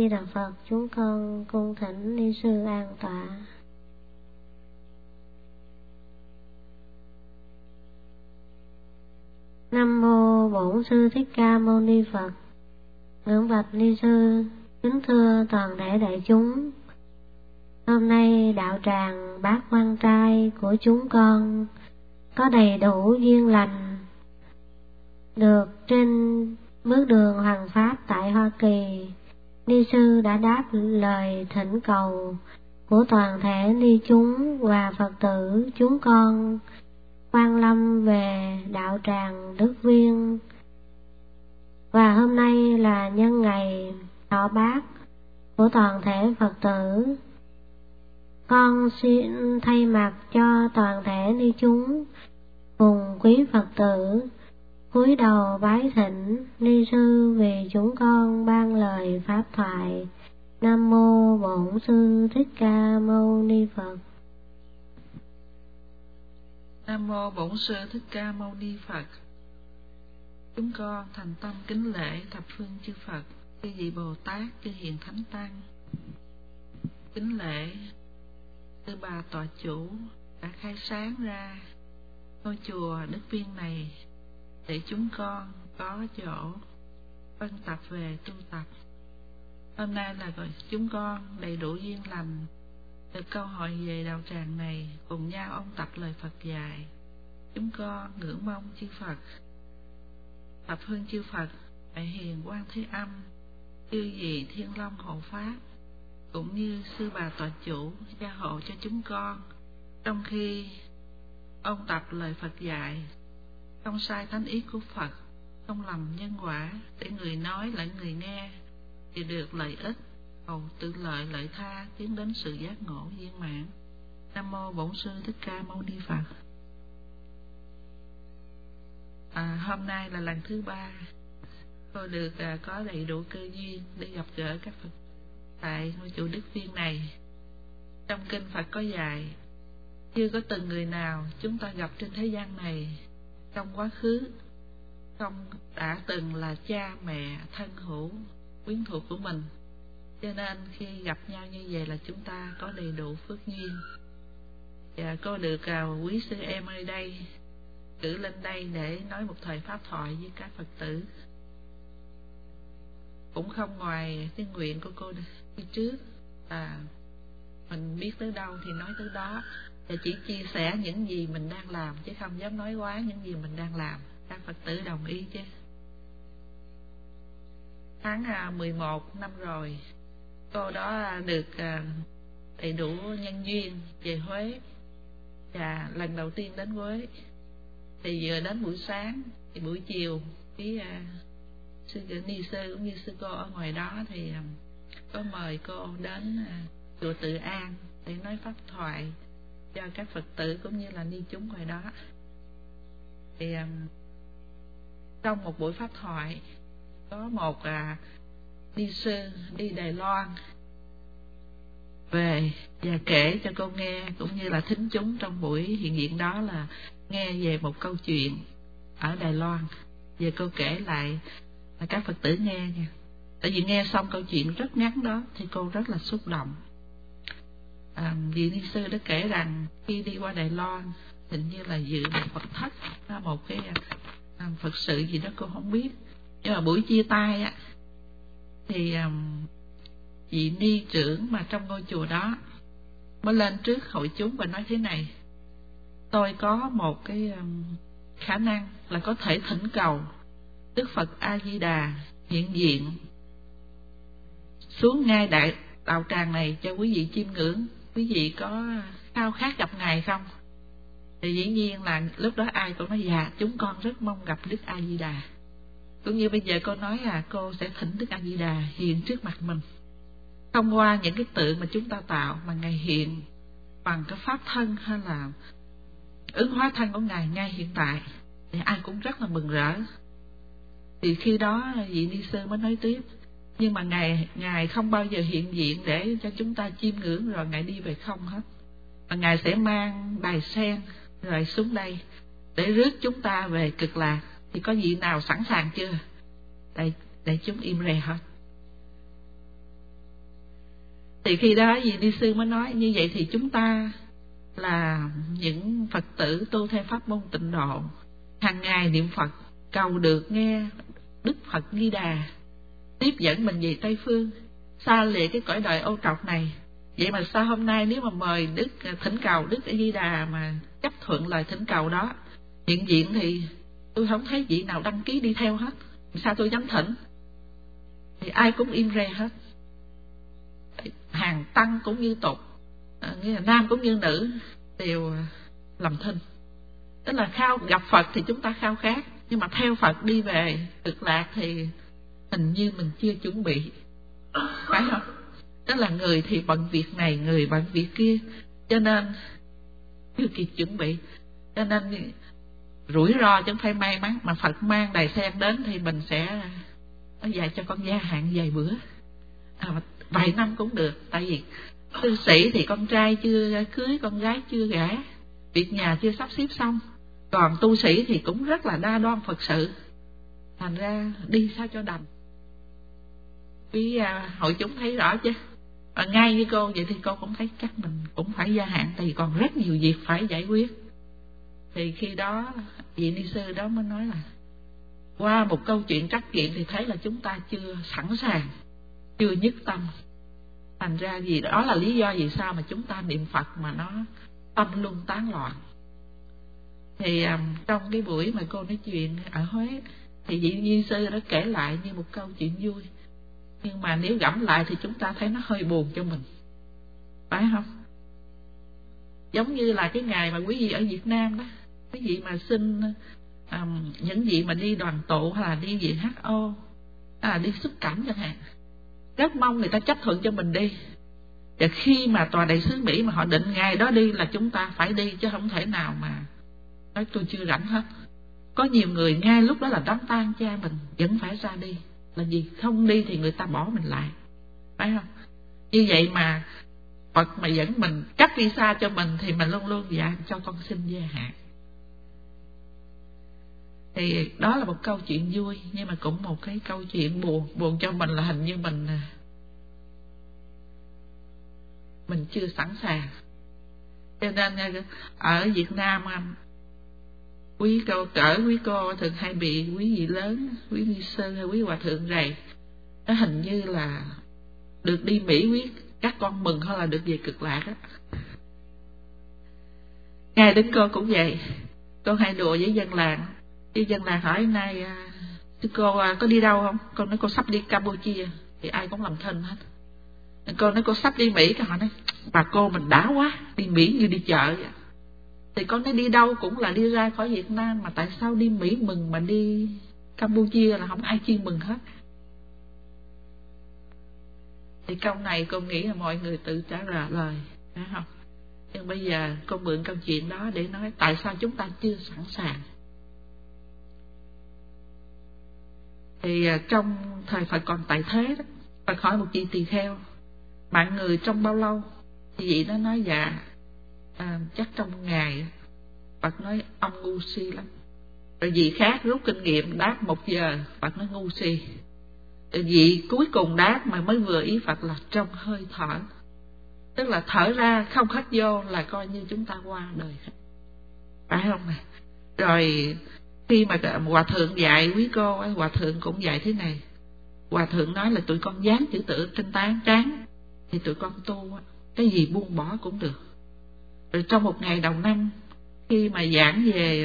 Di Đà Phật. Chúng con cung thỉnh ni sư an tọa. Nam mô Bổn Sư Thích Ca Mâu Ni Phật. Ngưỡng bạch ni sư, kính thưa toàn thể đại chúng. Hôm nay đạo tràng Bát Quan Trai của chúng con có đầy đủ duyên lành, được trên bước đường hoằng pháp tại Hoa Kỳ. Ni sư đã đáp lời thỉnh cầu của toàn thể ni chúng và Phật tử chúng con quan lâm về đạo tràng Đức Viên. Và hôm nay là nhân ngày thọ bát của toàn thể Phật tử. Con xin thay mặt cho toàn thể ni chúng cùng quý Phật tử cúi đầu bái thỉnh ni sư vì chúng con ban lời pháp thoại. Nam mô Bổn Sư Thích Ca Mâu Ni Phật. Nam mô Bổn Sư Thích Ca Mâu Ni Phật. Chúng con thành tâm kính lễ thập phương chư Phật, chư vị Bồ Tát, chư hiền thánh tăng. Kính lễ Sư Bà Tọa Chủ đã khai sáng ra ngôi chùa Đức Viên này để chúng con có chỗ phân tập về tu tập. Hôm nay là chúng con đầy đủ duyên lành được câu hỏi về đạo tràng này, cùng nhau ôn tập lời Phật dạy. Chúng con ngưỡng mong chư Phật, thập phương chư Phật, Mẹ Hiền Quan Thế Âm, chư vị Thiên Long hộ pháp, cũng như Sư Bà Tọa Chủ gia hộ cho chúng con trong khi ôn tập lời Phật dạy, không sai thánh ý của Phật, không lầm nhân quả, để người nói lẫn người nghe thì được lợi ích, cầu tự lợi lợi tha, tiến đến sự giác ngộ viên mãn. Nam mô Bổn Sư Thích Ca Mâu Ni Phật. Hôm nay là lần thứ 3 tôi được có đầy đủ cơ duyên để gặp gỡ các Phật tại ngôi chùa Đức Viên này. Trong kinh Phật có dạy, chưa có từng người nào chúng ta gặp trên thế gian này trong quá khứ không đã từng là cha mẹ thân hữu quyến thuộc của mình, cho nên khi gặp nhau như vậy là chúng ta có đầy đủ phước duyên. Và cô được quý sư em ở đây cử lên đây để nói một thời pháp thoại với các Phật tử. Cũng không ngoài cái nguyện của cô đi trước, mình biết tới đâu thì nói tới đó, và chỉ chia sẻ những gì mình đang làm chứ không dám nói quá những gì mình đang làm. Các Phật tử đồng ý chứ? Tháng 11 năm rồi, cô đó được đầy đủ nhân duyên về Huế, và lần đầu tiên đến Huế thì vừa đến buổi sáng thì buổi chiều cái sư ni sư cũng như sư cô ở ngoài đó thì có mời cô đến chùa Tự An để nói pháp thoại cho các Phật tử cũng như là ni chúng ngoài đó. Thì trong một buổi pháp thoại có một ni sư đi Đài Loan về và kể cho cô nghe, cũng như là thính chúng trong buổi hiện diện đó là nghe về một câu chuyện ở Đài Loan. Về cô kể lại là các Phật tử nghe nha. Tại vì nghe xong câu chuyện rất ngắn đó thì cô rất là xúc động. Vị ni sư đã kể rằng khi đi qua Đài Loan, hình như là dự một Phật thất, một cái Phật sự gì đó cô không biết, nhưng mà buổi chia tay á thì vị ni trưởng mà trong ngôi chùa đó mới lên trước hội chúng và nói thế này: tôi có một cái khả năng là có thể thỉnh cầu Đức Phật A Di Đà hiện diện xuống ngay đại đạo tràng này cho quý vị chiêm ngưỡng. Quý vị có khao khát gặp Ngài không? Thì dĩ nhiên là lúc đó ai cũng nói dạ, chúng con rất mong gặp Đức A Di Đà. Cũng như bây giờ cô nói cô sẽ thỉnh Đức A Di Đà hiện trước mặt mình, thông qua những cái tượng mà chúng ta tạo, mà Ngài hiện bằng cái pháp thân hay là ứng hóa thân của Ngài ngay hiện tại, thì ai cũng rất là mừng rỡ. Thì khi đó vị ni sư mới nói tiếp: nhưng mà Ngài không bao giờ hiện diện để cho chúng ta chiêm ngưỡng rồi Ngài đi về không hết, mà Ngài sẽ mang đài sen rồi xuống đây để rước chúng ta về cực lạc. Thì có vị nào sẵn sàng chưa? Để chúng im re hết. Thì khi đó vì ni sư mới nói như vậy thì chúng ta là những Phật tử tu theo pháp môn Tịnh Độ, hàng ngày niệm Phật cầu được nghe Đức Phật Di Đà tiếp dẫn mình về Tây Phương, xa lìa cái cõi đời ô trọc này. Vậy mà sao hôm nay nếu mà mời Đức thỉnh cầu Đức Di Đà mà chấp thuận lời thỉnh cầu đó, hiện diện thì tôi không thấy vị nào đăng ký đi theo hết, sao tôi dám thỉnh? Thì ai cũng im re hết, hàng tăng cũng như tục, nghĩa là nam cũng như nữ đều làm thinh. Tức là gặp Phật thì chúng ta khao khát, nhưng mà theo Phật đi về Cực Lạc thì hình như mình chưa chuẩn bị, phải không? Tức là người thì bận việc này, người bận việc kia, cho nên chưa kịp chuẩn bị, cho nên rủi ro chứ không phải may mắn. Mà Phật mang đài sen đến thì mình sẽ dạy cho con gia hạn vài bữa, vài năm cũng được. Tại vì cư sĩ thì con trai chưa cưới, con gái chưa gả, việc nhà chưa sắp xếp xong. Còn tu sĩ thì cũng rất là đa đoan Phật sự, thành ra đi sao cho đành. Quý hội chúng thấy rõ chứ. Và ngay như cô vậy thì cô cũng thấy chắc mình cũng phải gia hạn, tại vì còn rất nhiều việc phải giải quyết. Thì khi đó vị ni sư đó mới nói là qua một câu chuyện trắc nghiệm thì thấy là chúng ta chưa sẵn sàng, chưa nhất tâm. Thành ra vì đó là lý do vì sao mà chúng ta niệm Phật mà nó tâm luân tán loạn. Thì trong cái buổi mà cô nói chuyện ở Huế thì vị ni sư đó kể lại như một câu chuyện vui, nhưng mà nếu gẫm lại thì chúng ta thấy nó hơi buồn cho mình, phải không? Giống như là cái ngày mà quý vị ở Việt Nam đó, quý vị mà xin những vị mà đi đoàn tụ hay là đi viện HO, đi xuất cảnh chẳng hạn, rất mong người ta chấp thuận cho mình đi. Và khi mà tòa đại sứ Mỹ mà họ định ngày đó đi là chúng ta phải đi, chứ không thể nào mà nói tôi chưa rảnh hết. Có nhiều người ngay lúc đó là đám tang cha mình vẫn phải ra đi, là vì không đi thì người ta bỏ mình lại, phải không? Như vậy mà Phật mà dẫn mình cắt visa cho mình thì mình luôn luôn dạ cho con xin gia hạn. Thì đó là một câu chuyện vui, nhưng mà cũng một cái câu chuyện buồn cho mình là hình như mình chưa sẵn sàng. Cho nên ở Việt Nam quý cô thường hay bị quý vị lớn, quý ni sư hay quý hòa thượng rầy, nó hình như là được đi Mỹ quý các con mừng hơn là được về Cực Lạc á. Ngay đến cô cũng vậy, cô hay đùa với dân làng. Đi dân làng hỏi hôm nay cô có đi đâu không? Cô nói cô sắp đi Campuchia, thì ai cũng làm thinh hết. Cô nói cô sắp đi Mỹ, cái họ nói bà cô mình đã quá, đi Mỹ như đi chợ vậy. Thì con nói đi đâu cũng là đi ra khỏi Việt Nam, mà tại sao đi Mỹ mừng mà đi Campuchia là không ai chi mừng hết. Thì câu này cô nghĩ là mọi người tự trả lời, phải không? Nhưng bây giờ cô mượn câu chuyện đó để nói tại sao chúng ta chưa sẵn sàng. Thì trong thời Phật còn tại thế đó, Phật hỏi một vị tỳ kheo mạng người trong bao lâu, thì vị đó nói dạ chắc trong ngày. Phật nói ông ngu si lắm. Rồi vị khác rút kinh nghiệm đáp 1 giờ, Phật nói ngu si. Rồi vị cuối cùng đáp mà mới vừa ý Phật là trong hơi thở, tức là thở ra không hít vô là coi như chúng ta qua đời, phải không nè? Rồi khi mà hòa thượng dạy quý cô ấy, hòa thượng cũng dạy thế này. Hòa thượng nói là tụi con dán chữ tự trên trán thì tụi con tu cái gì buông bỏ cũng được. Rồi trong một ngày đầu năm, khi mà giảng về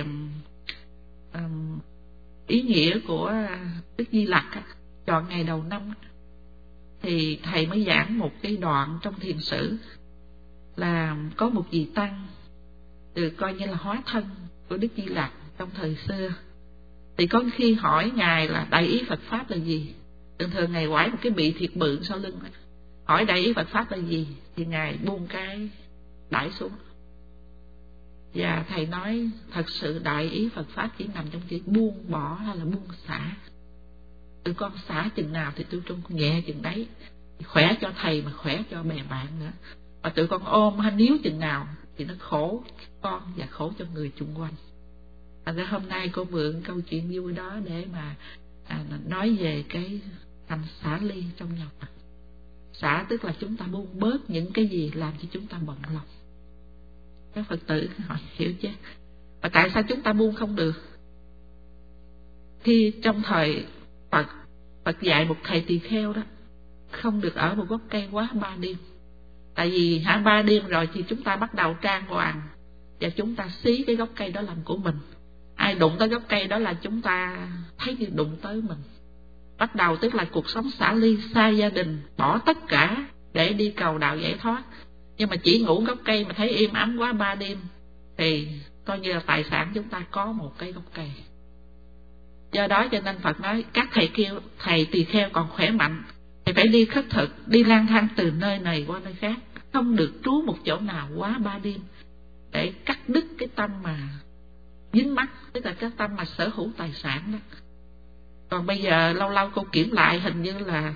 ý nghĩa của Đức Di Lặc chọn ngày đầu năm, thì thầy mới giảng một cái đoạn trong thiền sử là có một vị tăng được coi như là hóa thân của Đức Di Lặc trong thời xưa. Thì có khi hỏi ngài là đại ý Phật pháp là gì. Thường thường ngài quải một cái bị thiệt bự sau lưng, hỏi đại ý Phật pháp là gì, thì ngài buông cái đãi xuống. Và thầy nói thật sự đại ý Phật pháp chỉ nằm trong chữ buông bỏ hay là buông xả. Tụi con xả chừng nào thì tụi con nhẹ chừng đấy, khỏe cho thầy mà khỏe cho bè bạn nữa. Và tụi con ôm hay níu chừng nào thì nó khổ con và khổ cho người chung quanh. Thành ra hôm nay cô mượn câu chuyện vui đó để mà nói về cái hành xả ly trong nhà Phật. xả tức là chúng ta buông bớt những cái gì làm cho chúng ta bận lòng. Các Phật tử hỏi hiểu chứ? Và tại sao chúng ta buông không được? Khi trong thời Phật dạy một thầy tỳ kheo đó, không được ở một gốc cây quá 3 đêm. Tại vì 3 đêm rồi thì chúng ta bắt đầu trang hoàng, và chúng ta xí cái gốc cây đó làm của mình. Ai đụng tới gốc cây đó là chúng ta thấy như đụng tới mình. Bắt đầu tức là cuộc sống xả ly, xa gia đình, bỏ tất cả để đi cầu đạo giải thoát. Nhưng mà chỉ ngủ gốc cây mà thấy im ắng quá 3 đêm thì coi như là tài sản chúng ta có một cái gốc cây. Do đó cho nên Phật nói các thầy tỳ kheo còn khỏe mạnh thì phải đi khất thực, đi lang thang từ nơi này qua nơi khác, không được trú một chỗ nào quá 3 đêm, để cắt đứt cái tâm mà dính mắc, tức là cái tâm mà sở hữu tài sản đó. Còn bây giờ lâu lâu cô kiểm lại, hình như là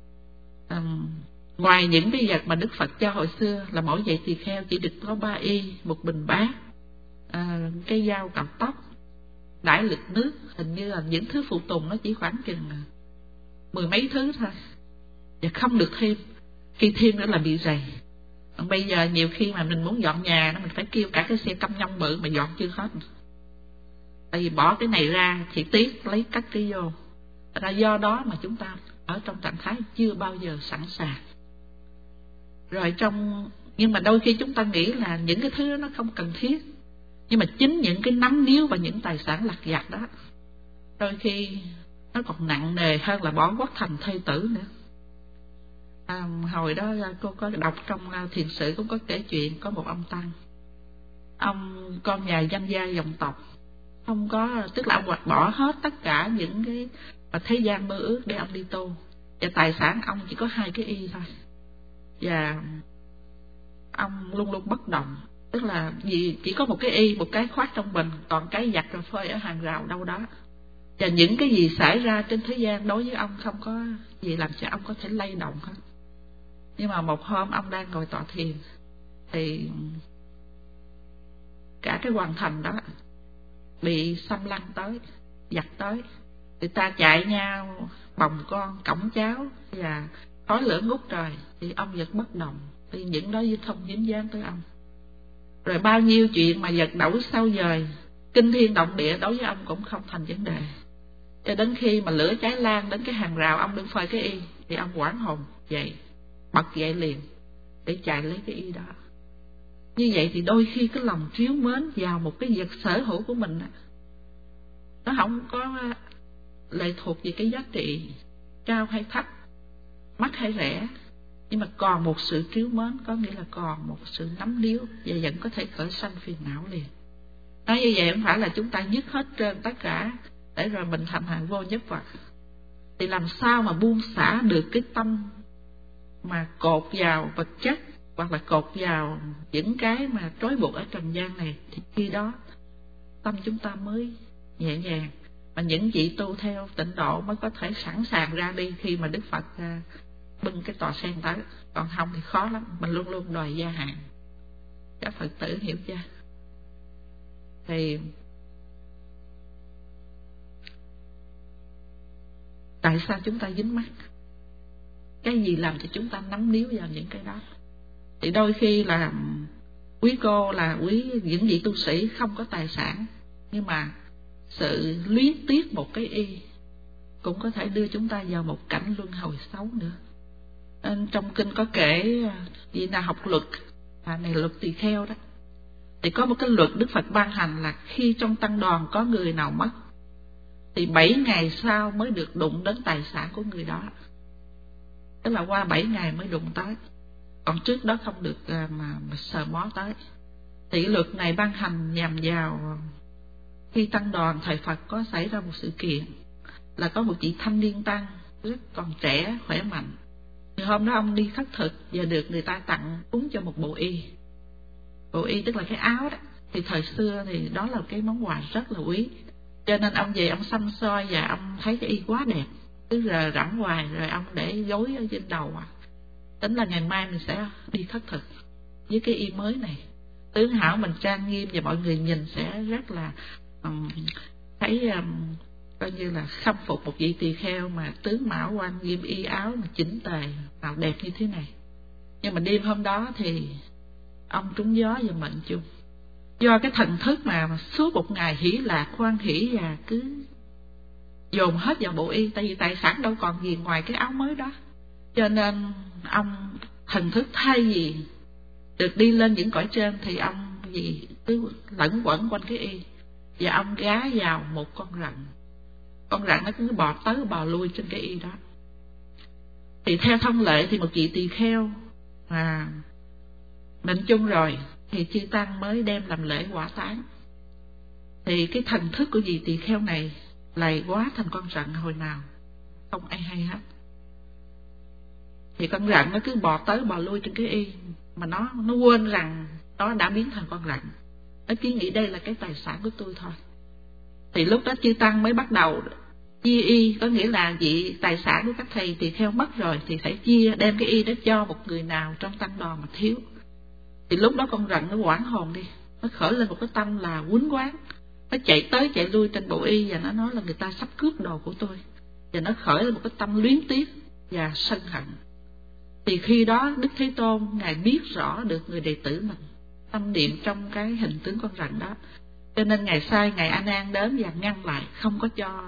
ngoài những cái vật mà Đức Phật cho hồi xưa là mỗi vị tỳ kheo chỉ được có 3 y, một bình bát, cây dao cạo tóc, đãi lực nước, hình như là những thứ phụ tùng nó chỉ khoảng chừng 10 mấy thứ thôi, và không được thêm. Khi thêm nữa là bị rầy. Còn bây giờ nhiều khi mà mình muốn dọn nhà nó, mình phải kêu cả cái xe căm nhông bự mà dọn chưa hết. Tại vì bỏ cái này ra thì tiếc, lấy cắt cái vô. Ra do đó mà chúng ta ở trong trạng thái chưa bao giờ sẵn sàng. Rồi nhưng mà đôi khi chúng ta nghĩ là những cái thứ đó nó không cần thiết. Nhưng mà chính những cái nắm níu và những tài sản lặt vặt đó, đôi khi nó còn nặng nề hơn là bỏ quốc thành thê tử nữa. Hồi đó cô có đọc trong thiền sử cũng có kể chuyện, có một ông tăng, ông con nhà danh gia dòng tộc, không có, tức là ông hoạch bỏ hết tất cả những cái mà thế gian mơ ước để ông đi tu, và tài sản ông chỉ có 2 cái y thôi, và ông luôn luôn bất động, tức là vì chỉ có một cái y, một cái khoác trong mình, còn cái giặt rồi phơi ở hàng rào đâu đó. Và những cái gì xảy ra trên thế gian đối với ông không có gì làm cho ông có thể lay động hết. Nhưng mà một hôm ông đang ngồi tọa thiền thì cả cái hoàng thành đó bị xâm lăng tới, giặc tới, người ta chạy nhau bồng con cõng cháu và khói lửa ngút trời, thì ông vẫn bất động, thì những đó không dính dáng tới ông. Rồi bao nhiêu chuyện mà vật đẩu sao dời, kinh thiên động địa đối với ông cũng không thành vấn đề. Cho đến khi mà lửa cháy lan đến cái hàng rào ông đừng phơi cái y, thì ông hoảng hồn dậy, bật dậy liền để chạy lấy cái y đó. Như vậy thì đôi khi cái lòng trìu mến vào một cái vật sở hữu của mình đó, nó không có lệ thuộc về cái giá trị cao hay thấp, mắc hay rẻ, nhưng mà còn một sự trìu mến, có nghĩa là còn một sự nắm níu, và vẫn có thể khởi sanh phiền não liền. Nói như vậy không phải là chúng ta dứt hết trơn tất cả để rồi mình thành hàng vô nhất vật. Thì làm sao mà buông xả được cái tâm mà cột vào vật chất, hoặc là cột vào những cái mà trói buộc ở trần gian này, thì khi đó tâm chúng ta mới nhẹ nhàng, mà những vị tu theo tịnh độ mới có thể sẵn sàng ra đi khi mà Đức Phật bưng cái tòa sen tới. Còn không thì khó lắm, mình luôn luôn đòi gia hạn. Các Phật tử hiểu chưa? Thì tại sao chúng ta dính mắc? Cái gì làm cho chúng ta nắm níu vào những cái đó? Thì đôi khi là quý cô, là quý những vị tu sĩ không có tài sản, nhưng mà sự luyến tiếc một cái y cũng có thể đưa chúng ta vào một cảnh luân hồi xấu nữa. Nên trong kinh có kể, vì là học luật, này luật tỳ kheo đó, thì có một cái luật Đức Phật ban hành là khi trong tăng đoàn có người nào mất thì 7 ngày sau mới được đụng đến tài sản của người đó. Tức là qua 7 ngày mới đụng tới, còn trước đó không được mà sờ mó tới. Thì luật này ban hành nhằm vào khi tăng đoàn thầy Phật có xảy ra một sự kiện là có một vị thanh niên tăng rất còn trẻ, khỏe mạnh. Thì hôm đó ông đi khất thực và được người ta tặng cúng cho một bộ y. Bộ y tức là cái áo đó. Thì thời xưa thì đó là cái món quà rất là quý. Cho nên ông về ông xăm soi và ông thấy cái y quá đẹp, cứ rẫm hoài, rồi ông để gối ở trên đầu. Tính là ngày mai mình sẽ đi khất thực với cái y mới này, tướng hảo mình trang nghiêm, và mọi người nhìn sẽ rất là thấy coi như là khâm phục một vị tỳ kheo mà tướng mạo quan nghiêm, y áo mà chỉnh tề, màu đẹp như thế này. Nhưng mà đêm hôm đó thì ông trúng gió và mệnh chung. Do cái thần thức mà suốt một ngày hỷ lạc hoan hỷ và cứ dồn hết vào bộ y, tại vì tài sản đâu còn gì ngoài cái áo mới đó, cho nên ông thần thức thay vì được đi lên những cõi trên thì ông vì cứ lẫn quẩn quanh cái y, và ông gá vào một con rận nó cứ bò tới bò lui trên cái y đó. Thì theo thông lệ thì một vị tỳ kheo mà mệnh chung rồi thì chư tăng mới đem làm lễ hỏa táng. Thì cái thần thức của vị tỳ kheo này lại quá thành con rận hồi nào không ai hay hết. Thì con rận nó cứ bò tới bò lui trên cái y, mà nó quên rằng nó đã biến thành con rận. Nó chỉ nghĩ đây là cái tài sản của tôi thôi. Thì lúc đó chư tăng mới bắt đầu chia y, có nghĩa là vị tài sản của các thầy tỳ kheo mất rồi thì phải chia, đem cái y đó cho một người nào trong tăng đoàn mà thiếu. Thì lúc đó con rận nó hoảng hồn đi, nó khởi lên một cái tâm là quýnh quán, nó chạy tới chạy lui trên bộ y và nó nói là người ta sắp cướp đồ của tôi, và nó khởi lên một cái tâm luyến tiếc và sân hận. Thì khi đó Đức Thế Tôn ngài biết rõ được người đệ tử mình tâm niệm trong cái hình tướng con rận đó, cho nên ngài sai ngài A Nan đến và ngăn lại, không có cho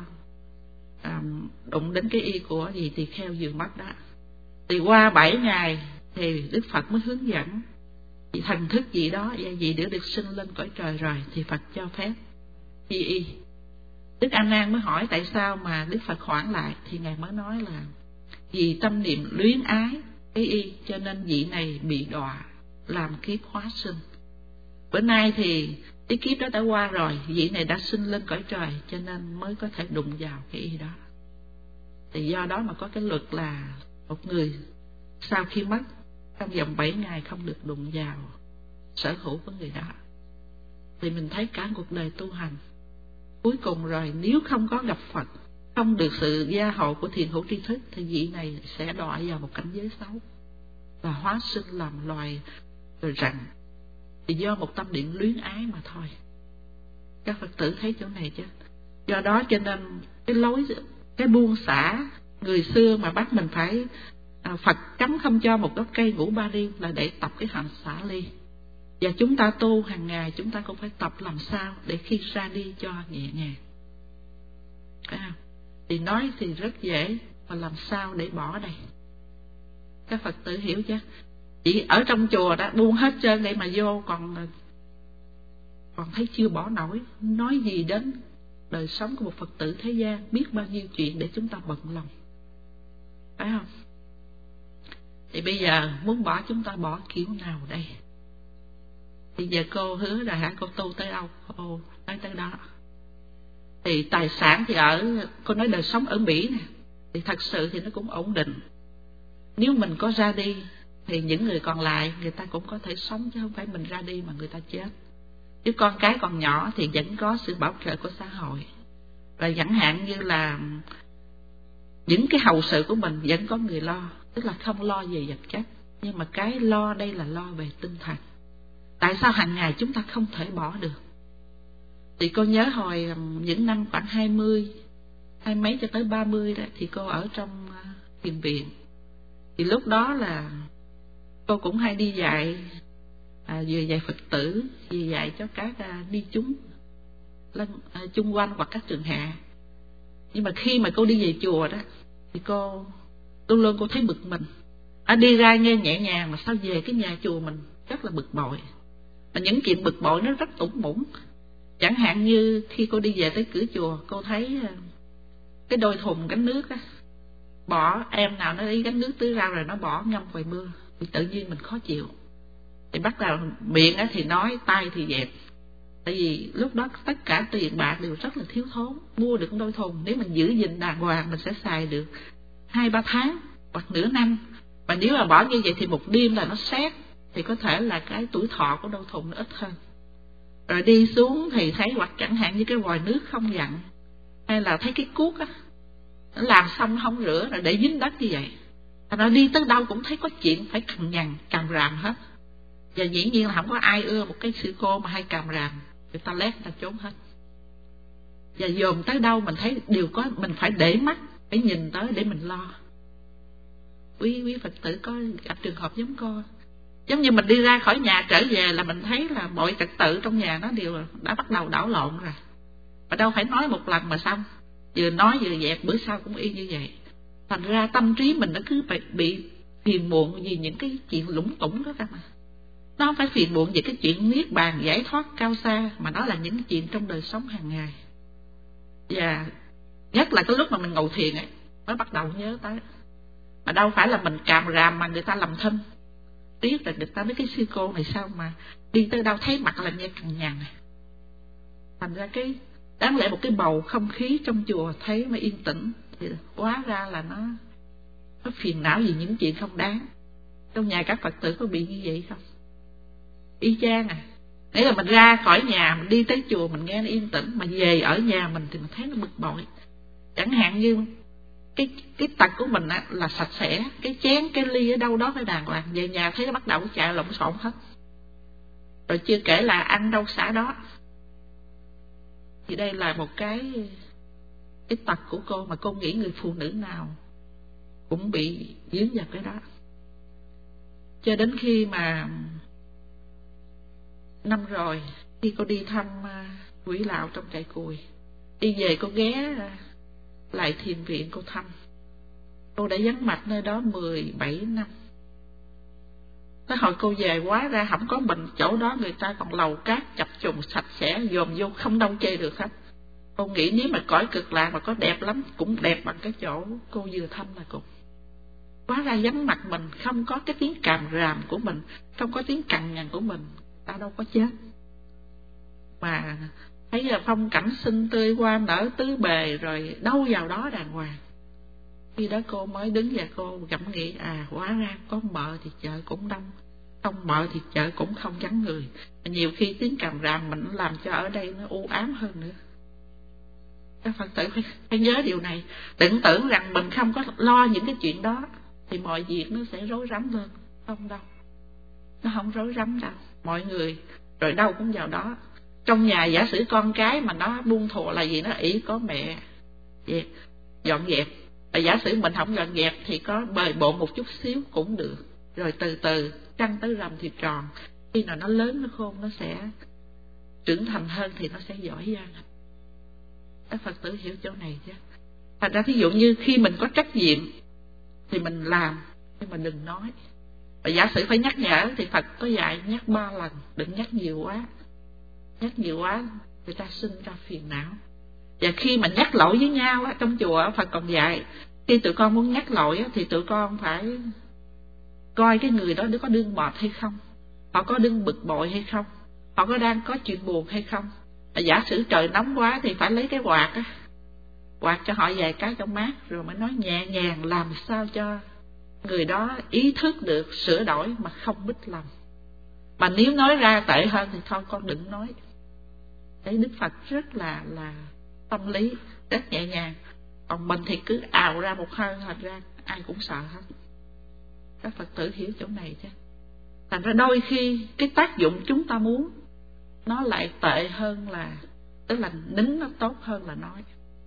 đụng đến cái y của vị tỳ kheo vừa mất đó. Thì qua 7 ngày thì Đức Phật mới hướng dẫn vị thần thức gì đó và vị đã được sinh lên cõi trời rồi thì Phật cho phép chia y. Đức A Nan mới hỏi tại sao mà Đức Phật hoãn lại, thì ngài mới nói là vì tâm niệm luyến ái cái y, cho nên vị này bị đọa làm kiếp hóa sinh. Bữa nay thì cái kiếp đó đã qua rồi, vị này đã sinh lên cõi trời, cho nên mới có thể đụng vào cái y đó. Thì do đó mà có cái luật là một người sau khi mất trong vòng 7 ngày không được đụng vào sở hữu của người đó. Thì mình thấy cả cuộc đời tu hành cuối cùng rồi, nếu không có gặp Phật, không được sự gia hộ của thiền hữu tri thức, thì vị này sẽ đọa vào một cảnh giới xấu và hóa sinh làm loài rận, thì do một tâm niệm luyến ái mà thôi. Các Phật tử thấy chỗ này chứ. Do đó cho nên cái buông xả người xưa mà bắt mình phải Phật cấm không cho một gốc cây ngũ ba ri là để tập cái hạnh xả ly. Và chúng ta tu hàng ngày chúng ta cũng phải tập làm sao để khi ra đi cho nhẹ nhàng. Thì nói thì rất dễ, mà làm sao để bỏ đây? Các Phật tử hiểu chứ? Chỉ ở trong chùa đã buông hết trơn để mà vô còn thấy chưa bỏ nổi, nói gì đến đời sống của một Phật tử thế gian, biết bao nhiêu chuyện để chúng ta bận lòng, phải không? Thì bây giờ muốn bỏ chúng ta bỏ kiểu nào đây? Bây giờ cô hứa là hả, cô tu tới đâu cô nói tới đó. Thì tài sản thì cô nói đời sống ở Mỹ nè, thì thật sự thì nó cũng ổn định. Nếu mình có ra đi thì những người còn lại người ta cũng có thể sống, chứ không phải mình ra đi mà người ta chết. Chứ con cái còn nhỏ thì vẫn có sự bảo trợ của xã hội. Và chẳng hạn như là những cái hậu sự của mình vẫn có người lo, tức là không lo về vật chất, nhưng mà cái lo đây là lo về tinh thần. Tại sao hàng ngày chúng ta không thể bỏ được? Thì cô nhớ hồi những năm khoảng 20 mấy cho tới 30 đó, thì cô ở trong thiền viện. Thì lúc đó là cô cũng hay đi dạy, vừa dạy Phật tử, vừa dạy cho các đi chúng chung quanh hoặc các trường hạ. Nhưng mà khi mà cô đi về chùa đó thì cô luôn luôn cô thấy bực mình. Đi ra nghe nhẹ nhàng mà sao về cái nhà chùa mình rất là bực bội. Mà những chuyện bực bội nó rất tủng bủng. Chẳng hạn như khi cô đi về tới cửa chùa, cô thấy cái đôi thùng gánh nước á, bỏ em nào nó lấy gánh nước tưới rau rồi nó bỏ ngâm ngoài mưa, thì tự nhiên mình khó chịu. Thì bắt đầu miệng á thì nói, tay thì dẹp. Tại vì lúc đó tất cả tiền bạc đều rất là thiếu thốn, mua được đôi thùng nếu mình giữ gìn đàng hoàng mình sẽ xài được 2-3 tháng hoặc nửa năm. Và nếu mà bỏ như vậy thì một đêm là nó xét, thì có thể là cái tuổi thọ của đôi thùng nó ít hơn. Rồi đi xuống thì thấy hoặc chẳng hạn như cái vòi nước không dặn, hay là thấy cái cuốc á nó làm xong không rửa rồi để dính đất như vậy, nó đi tới đâu cũng thấy có chuyện phải cằn nhằn càm ràm hết. Và dĩ nhiên là không có ai ưa một cái sư cô mà hay càm ràm, người ta lét người ta trốn hết. Và dòm tới đâu mình thấy đều có, mình phải để mắt, phải nhìn tới để mình lo. Quý Phật tử có gặp trường hợp giống cô, giống như mình đi ra khỏi nhà trở về là mình thấy là mọi trật tự trong nhà nó đều đã bắt đầu đảo lộn rồi. Và đâu phải nói một lần mà xong, vừa nói vừa dẹp, bữa sau cũng y như vậy. Thành ra tâm trí mình nó cứ bị phiền muộn vì những cái chuyện lủng tủng đó mà. Nó không phải phiền muộn về cái chuyện niết bàn giải thoát cao xa, mà nó là những chuyện trong đời sống hàng ngày. Và nhất là cái lúc mà mình ngồi thiền ấy, mới bắt đầu nhớ tới. Mà đâu phải là mình càm ràm mà người ta làm thinh. Tiếc là người ta mấy cái sư cô này sao mà đi tới đâu thấy mặt là nghe cằn nhằn. Thành ra cái đáng lẽ một cái bầu không khí trong chùa thấy mà yên tĩnh, thì hóa ra là nó phiền não vì những chuyện không đáng. Trong nhà các Phật tử có bị như vậy không? Y chang à. Nghĩa là mình ra khỏi nhà, mình đi tới chùa mình nghe nó yên tĩnh, mà về ở nhà mình thì mình thấy nó bực bội. Chẳng hạn như cái tật của mình á, là sạch sẽ, cái chén, cái ly ở đâu đó phải đàng hoàng, về nhà thấy nó bắt đầu chạy lộn xộn hết. Rồi chưa kể là ăn đâu xả đó. Thì đây là một cái tật của cô mà cô nghĩ người phụ nữ nào cũng bị dướng vào cái đó. Cho đến khi mà năm rồi, khi cô đi thăm Quỷ Lạo trong trại Cùi, đi về cô ghé lại thiền viện cô thăm. Cô đã vắng mặt nơi đó 17 năm. Tới hồi cô về quá ra không có mình, chỗ đó người ta còn lầu cát chập trùng sạch sẽ, dòm vô không đâu chê được hết. Cô nghĩ nếu mà cõi cực lạc mà có đẹp lắm, cũng đẹp bằng cái chỗ cô vừa thăm là cùng. Quá ra vắng mặt mình, không có cái tiếng càm ràm của mình, không có tiếng cằn nhằn của mình, ta đâu có chết. Mà thấy là phong cảnh xinh tươi, hoa nở tứ bề, rồi đâu vào đó đàng hoàng. Khi đó cô mới đứng và cô cảm nghĩ, hóa ra có mợ thì chợ cũng đông, không mợ thì chợ cũng không vắng người. Nhiều khi tiếng càm ràm mình làm cho ở đây nó u ám hơn nữa. Các Phật tử phải nhớ điều này. Đừng tưởng rằng mình không có lo những cái chuyện đó thì mọi việc nó sẽ rối rắm lên. Không đâu, nó không rối rắm đâu. Mọi người rồi đâu cũng vào đó. Trong nhà giả sử con cái mà nó buông thù là gì, nó ỷ có mẹ dọn dẹp. Và giả sử mình không dọn dẹp thì có bời bộn một chút xíu cũng được. Rồi từ từ trăng tới rằm thì tròn. Khi nào nó lớn nó khôn, nó sẽ trưởng thành hơn thì nó sẽ giỏi giang. Các Phật tử hiểu chỗ này chứ. Thành ra thí dụ như khi mình có trách nhiệm thì mình làm, nhưng mà đừng nói. Và giả sử phải nhắc nhở thì Phật có dạy nhắc 3 lần, đừng nhắc nhiều quá. Nhắc nhiều quá người ta sinh ra phiền não. Và khi mà nhắc lỗi với nhau á, trong chùa Phật còn dạy, khi tụi con muốn nhắc lỗi á, thì tụi con phải coi cái người đó có đương mệt hay không, họ có đương bực bội hay không, họ có đang có chuyện buồn hay không. Và giả sử trời nóng quá thì phải lấy cái quạt á, quạt cho họ vài cái cho mát, rồi mới nói nhẹ nhàng làm sao cho người đó ý thức được sửa đổi mà không bích lòng. Mà nếu nói ra tệ hơn thì thôi con đừng nói. Đấy, Đức Phật rất là tâm lý, rất nhẹ nhàng. Còn mình thì cứ ào ra một hơi, thành ra ai cũng sợ hết. Các Phật tử hiểu chỗ này chứ. Thành ra đôi khi cái tác dụng chúng ta muốn nó lại tệ hơn là, tức là nín nó tốt hơn là nói.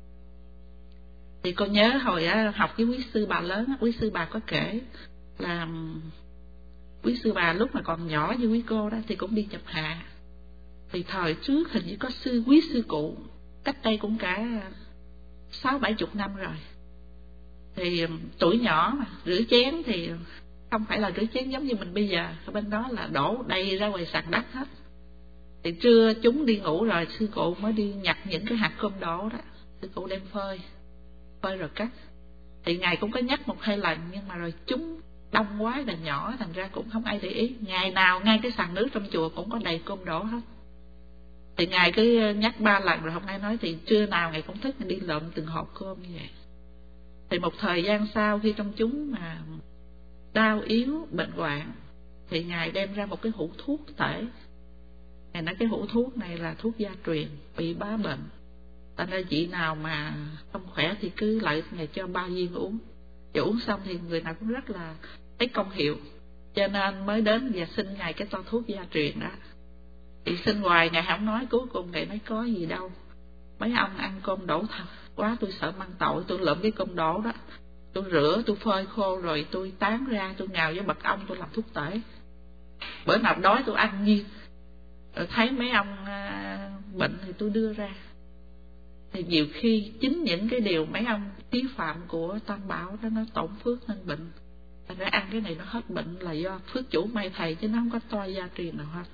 Thì con nhớ hồi học với quý sư bà lớn, quý sư bà có kể là quý sư bà lúc mà còn nhỏ như quý cô đó thì cũng đi nhập hạ. Thì thời trước hình như có quý sư cụ, cách đây cũng cả 60-70 năm rồi. Thì tuổi nhỏ mà rửa chén thì không phải là rửa chén giống như mình bây giờ, ở bên đó là đổ đầy ra ngoài sàn đất hết. Thì trưa chúng đi ngủ rồi, sư cụ mới đi nhặt những cái hạt cơm đổ đó, sư cụ đem phơi rồi cắt. Thì ngày cũng có nhắc 1-2 lần, nhưng mà rồi chúng đông quá là nhỏ, thành ra cũng không ai để ý. Ngày nào ngay cái sàn nước trong chùa cũng có đầy cơm đổ hết. Thì ngài cứ nhắc 3 lần rồi không ai nói, thì trưa nào ngài cũng thức đi lượm từng hộp cơm như vậy. Thì một thời gian sau, khi trong chúng mà đau yếu bệnh hoạn, thì ngài đem ra một cái hũ thuốc tể. Ngài nói cái hũ thuốc này là thuốc gia truyền, bị bá bệnh. Thành ra chị nào mà không khỏe thì cứ lại ngài cho 3 viên uống. Và uống xong thì người nào cũng rất là thấy công hiệu, cho nên mới đến và xin ngài cái to thuốc gia truyền đó. Thì xin hoài ngài không nói, cuối cùng ngài nói có gì đâu, mấy ông ăn cơm đổ thật quá, tôi sợ mang tội, tôi lượm cái cơm đổ đó, tôi rửa, tôi phơi khô rồi tôi tán ra, tôi ngào với mật ong, tôi làm thuốc tể. Bữa nào đói tôi ăn nhiên, rồi thấy mấy ông bệnh thì tôi đưa ra. Thì nhiều khi chính những cái điều mấy ông phí phạm của Tam Bảo đó nó tổn phước nên bệnh. Thành ra ăn cái này nó hết bệnh là do phước chủ may thầy, chứ nó không có toi gia truyền nào hết.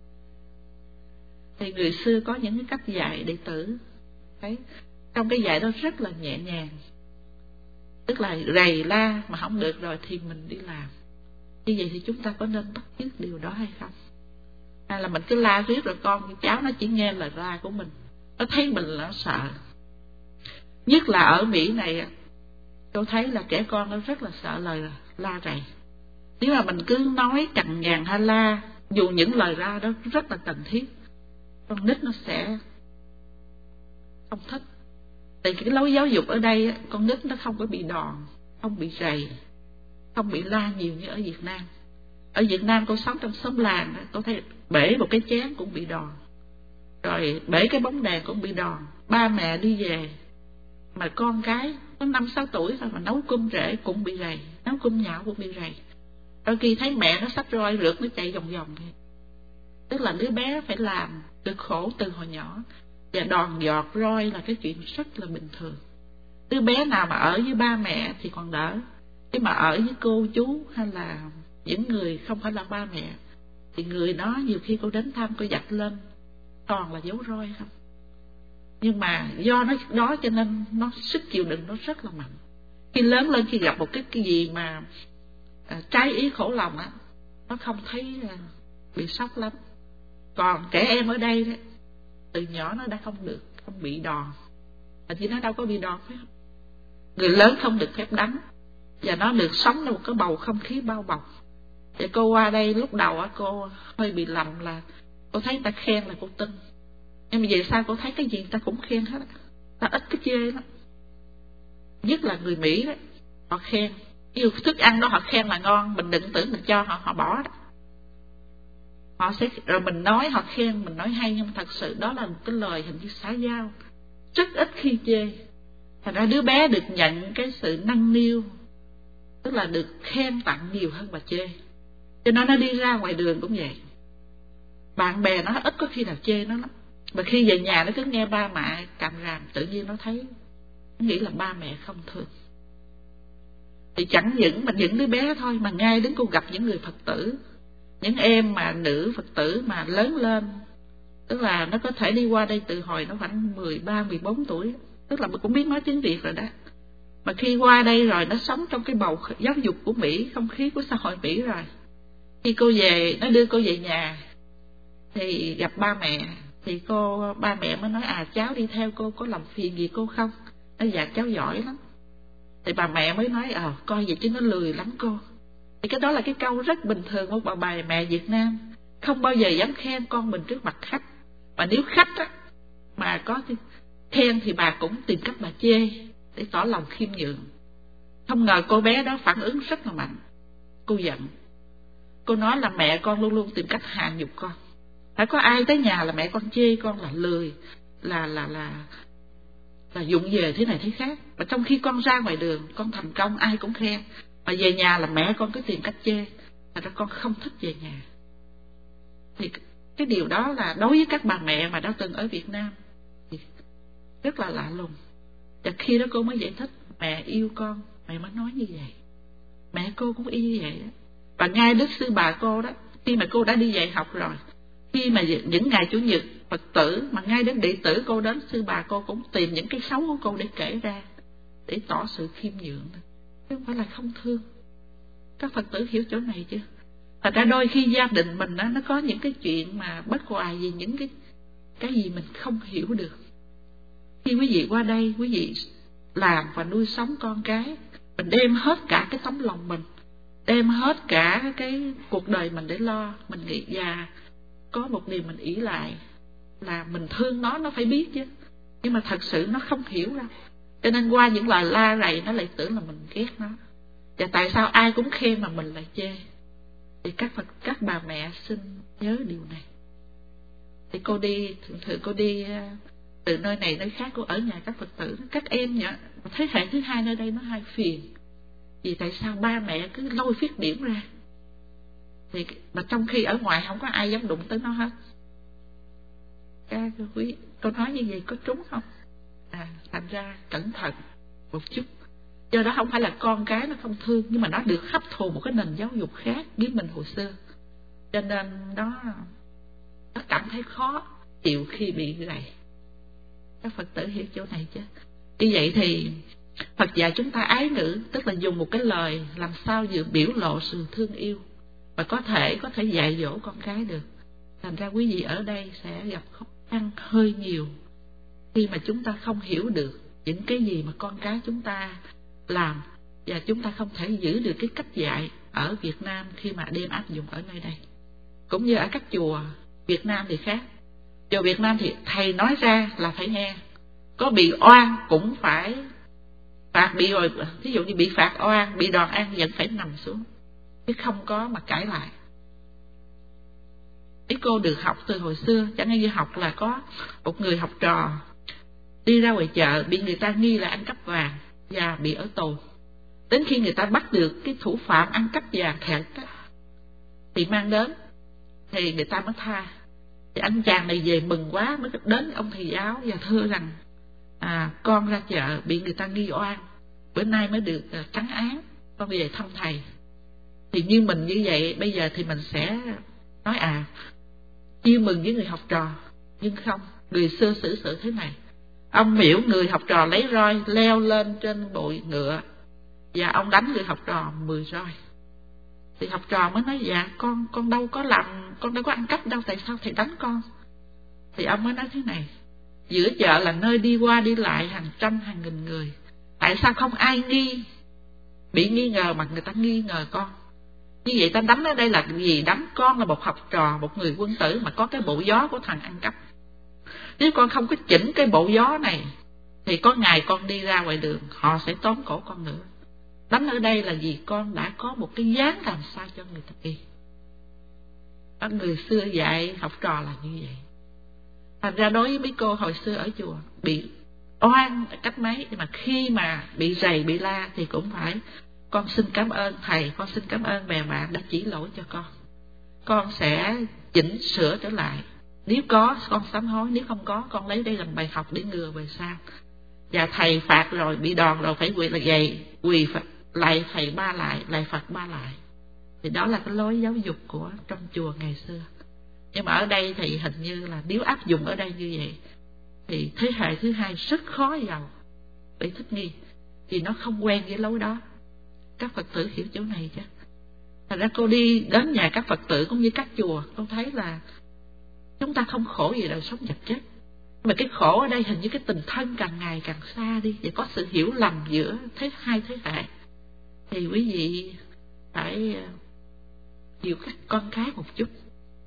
Thì người xưa có những cái cách dạy đệ tử, thấy trong cái dạy đó rất là nhẹ nhàng, tức là rầy la mà không được rồi thì mình đi làm. Như vậy thì chúng ta có nên bắt chước điều đó hay không? Hay là mình cứ la riết rồi con cháu nó chỉ nghe lời la của mình, nó thấy mình là nó sợ. Nhất là ở Mỹ này, tôi thấy là trẻ con nó rất là sợ lời la rầy. Nếu mà mình cứ nói cằn nhằn hay la, dù những lời la đó rất là cần thiết, con nít nó sẽ không thích. Tại cái lối giáo dục ở đây, con nít nó không có bị đòn, không bị rầy, không bị la nhiều như ở Việt Nam. Ở Việt Nam cô sống trong xóm làng, tôi thấy bể một cái chén cũng bị đòn, rồi bể cái bóng đèn cũng bị đòn. Ba mẹ đi về mà con cái nó 5-6 tuổi thôi mà nấu cơm rễ cũng bị rầy, nấu cơm nhạo cũng bị rầy. Đôi khi thấy mẹ nó xách roi rượt nó chạy vòng vòng vậy. Tức là đứa bé phải làm cực khổ từ hồi nhỏ, và đòn giọt roi là cái chuyện rất là bình thường. Đứa bé nào mà ở với ba mẹ thì còn đỡ, chứ mà ở với cô chú hay là những người không phải là ba mẹ thì người đó nhiều khi cô đến thăm cô giặt lên toàn là dấu roi không. Nhưng mà do nó đó cho nên nó sức chịu đựng nó rất là mạnh. Khi lớn lên, khi gặp một cái gì mà trái ý khổ lòng á, nó không thấy bị sốc lắm. Còn trẻ em ở đây đấy, từ nhỏ nó đã không bị đòn, chỉ nó đâu có bị đòn phải không? Người lớn không được phép đánh, và nó được sống trong một cái bầu không khí bao bọc. Và cô qua đây lúc đầu á, cô hơi bị lầm là cô thấy người ta khen là cô tin, nhưng mà về sau cô thấy cái gì người ta cũng khen hết, ta ít cái chê lắm. Nhất là người Mỹ đó, họ khen, ví dụ thức ăn đó họ khen là ngon, mình đừng tưởng mình cho họ bỏ đó. Họ sẽ, rồi mình nói họ khen, mình nói hay, nhưng thật sự đó là một cái lời hình như xã giao, rất ít khi chê. Thành ra đứa bé được nhận cái sự nâng niu, tức là được khen tặng nhiều hơn mà chê. Cho nên nó đi ra ngoài đường cũng vậy, bạn bè nó ít có khi nào chê nó lắm. Mà khi về nhà nó cứ nghe ba mẹ càm ràm, tự nhiên nó thấy, nó nghĩ là ba mẹ không thương. Thì chẳng những mình những đứa bé thôi, mà ngay đến cô gặp những người Phật tử, những em mà nữ Phật tử mà lớn lên, tức là nó có thể đi qua đây từ hồi nó khoảng 13-14 tuổi, tức là mình cũng biết nói tiếng Việt rồi đó. Mà khi qua đây rồi nó sống trong cái bầu giáo dục của Mỹ, không khí của xã hội Mỹ rồi. Khi cô về, nó đưa cô về nhà thì gặp ba mẹ, thì ba mẹ mới nói cháu đi theo cô có làm phiền gì cô không? Nó dạ cháu giỏi lắm. Thì bà mẹ mới nói coi vậy chứ nó lười lắm cô. Thì cái đó là cái câu rất bình thường của bà mẹ Việt Nam, không bao giờ dám khen con mình trước mặt khách. Mà nếu khách á, mà có khen thì bà cũng tìm cách bà chê để tỏ lòng khiêm nhường. Không ngờ cô bé đó phản ứng rất là mạnh. Cô giận, cô nói là mẹ con luôn luôn tìm cách hạ nhục con. Phải có ai tới nhà là mẹ con chê con là lười, là dụng về thế này thế khác. Mà trong khi con ra ngoài đường con thành công ai cũng khen, mà về nhà là mẹ con cứ tìm cách chê, thành ra con không thích về nhà. Thì cái điều đó là đối với các bà mẹ mà đã từng ở Việt Nam thì rất là lạ lùng. Và khi đó cô mới giải thích, mẹ yêu con mẹ mới nói như vậy, mẹ cô cũng y như vậy đó. Và ngay đức sư bà cô đó, khi mà cô đã đi dạy học rồi, khi mà những ngày chủ nhật Phật tử mà ngay đến đệ tử cô đến, sư bà cô cũng tìm những cái xấu của cô để kể ra, để tỏ sự khiêm nhường, chứ không phải là không thương. Các Phật tử hiểu chỗ này chưa? Thật ra đôi khi gia đình mình đó, nó có những cái chuyện mà bất hoài vì những cái gì mình không hiểu được. Khi quý vị qua đây, quý vị làm và nuôi sống con cái, mình đem hết cả cái tấm lòng mình, đem hết cả cái cuộc đời mình để lo. Mình nghĩ và có một điều mình ỷ lại là mình thương nó phải biết chứ, nhưng mà thật sự nó không hiểu đâu. Cho nên qua những lời la rầy nó lại tưởng là mình ghét nó. Và tại sao ai cũng khen mà mình lại chê? Thì các bà mẹ xin nhớ điều này. Thì cô đi, thường cô đi từ nơi này nơi khác, cô ở nhà các Phật tử, các em nhỉ, thế hệ thứ hai nơi đây nó hay phiền. Vì tại sao ba mẹ cứ lôi phiết điểm ra, thì mà trong khi ở ngoài không có ai dám đụng tới nó hết. Các quý, cô nói như vậy có trúng không? Thành ra cẩn thận một chút. Do đó không phải là con cái nó không thương, nhưng mà nó được hấp thụ một cái nền giáo dục khác với mình hồi xưa, cho nên nó cảm thấy khó chịu khi bị gầy. Các Phật tử hiểu chỗ này chứ? Như vậy thì Phật dạy chúng ta ái ngữ, tức là dùng một cái lời làm sao vừa biểu lộ sự thương yêu và có thể dạy dỗ con cái được. Thành ra quý vị ở đây sẽ gặp khó khăn hơi nhiều khi mà chúng ta không hiểu được những cái gì mà con cái chúng ta làm, và chúng ta không thể giữ được cái cách dạy ở Việt Nam khi mà đem áp dụng ở nơi đây. Cũng như ở các chùa Việt Nam thì khác. Chùa Việt Nam thì thầy nói ra là phải nghe, có bị oan cũng phải phạt, bị rồi ví dụ như bị phạt oan, bị đòn ăn vẫn phải nằm xuống, chứ không có mà cãi lại. Ý cô được học từ hồi xưa, chẳng hạn như học là có một người học trò đi ra ngoài chợ bị người ta nghi là ăn cắp vàng và bị ở tù. Đến khi người ta bắt được cái thủ phạm ăn cắp vàng thì mang đến thì người ta mới tha. Thì anh chàng này về mừng quá, mới đến ông thầy giáo và thưa rằng con ra chợ bị người ta nghi oan, bữa nay mới được trắng án, con về thăm thầy. Thì như mình như vậy bây giờ thì mình sẽ nói chia mừng với người học trò, nhưng không, người xưa xử sự thế này. Ông miễu người học trò lấy roi leo lên trên bụi ngựa và ông đánh người học trò 10 roi. Thì học trò mới nói dạ con đâu có làm, con đâu có ăn cắp đâu, tại sao thầy đánh con? Thì ông mới nói thế này: giữa chợ là nơi đi qua đi lại hàng trăm hàng nghìn người, tại sao không ai bị nghi ngờ mà người ta nghi ngờ con? Như vậy ta đánh ở đây là gì? Đánh con là một học trò, một người quân tử mà có cái bộ gió của thằng ăn cắp. Nếu con không có chỉnh cái bộ gió này thì có ngày con đi ra ngoài đường họ sẽ tóm cổ con nữa. Đánh ở đây là gì? Con đã có một cái dáng làm sao cho người ta đi. Người xưa dạy học trò là như vậy. Thành ra đối với mấy cô hồi xưa ở chùa bị oan cách mấy, nhưng mà khi mà bị rầy bị la thì cũng phải: con xin cảm ơn thầy, con xin cảm ơn bè bạn đã chỉ lỗi cho con sẽ chỉnh sửa trở lại. Nếu có con sám hối, nếu không có con lấy đây làm bài học để ngừa về sau. Và thầy phạt rồi, bị đòn rồi phải quỳ lại thầy ba lại, lại Phật ba lại. Thì đó là cái lối giáo dục của trong chùa ngày xưa. Nhưng mà ở đây thì hình như là nếu áp dụng ở đây như vậy thì thế hệ thứ hai rất khó vào để thích nghi, vì nó không quen với lối đó. Các Phật tử hiểu chỗ này chứ? Thành ra cô đi đến nhà các Phật tử cũng như các chùa, con thấy là chúng ta không khổ gì đời sống vật chất, mà cái khổ ở đây hình như cái tình thân càng ngày càng xa đi, và có sự hiểu lầm giữa hai thế hệ. Thì quý vị phải chịu các con cái một chút.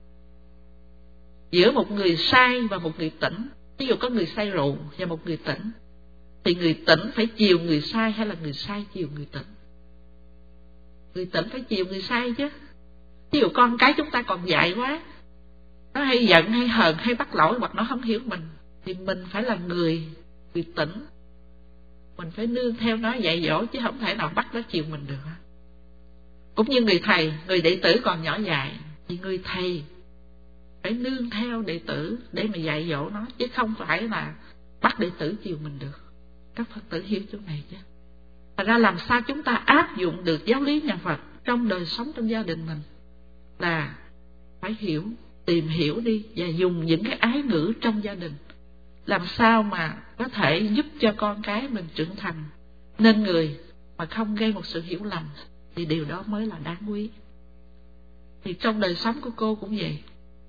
Giữa một người say và một người tỉnh, ví dụ có người say rượu và một người tỉnh, thì người tỉnh phải chiều người say hay là người say chiều người tỉnh? Người tỉnh phải chiều người say chứ. Ví dụ con cái chúng ta còn dại quá, nó hay giận hay hờn hay bắt lỗi hoặc nó không hiểu mình, thì mình phải là người tỉnh, mình phải nương theo nó dạy dỗ, chứ không thể nào bắt nó chiều mình được. Cũng như người thầy, người đệ tử còn nhỏ dại thì người thầy phải nương theo đệ tử để mà dạy dỗ nó, chứ không phải là bắt đệ tử chiều mình được. Các Phật tử hiểu chỗ này chứ? Thật ra làm sao chúng ta áp dụng được giáo lý nhà Phật trong đời sống trong gia đình mình là phải hiểu, tìm hiểu đi, và dùng những cái ái ngữ trong gia đình làm sao mà có thể giúp cho con cái mình trưởng thành nên người mà không gây một sự hiểu lầm, thì điều đó mới là đáng quý. Thì trong đời sống của cô cũng vậy.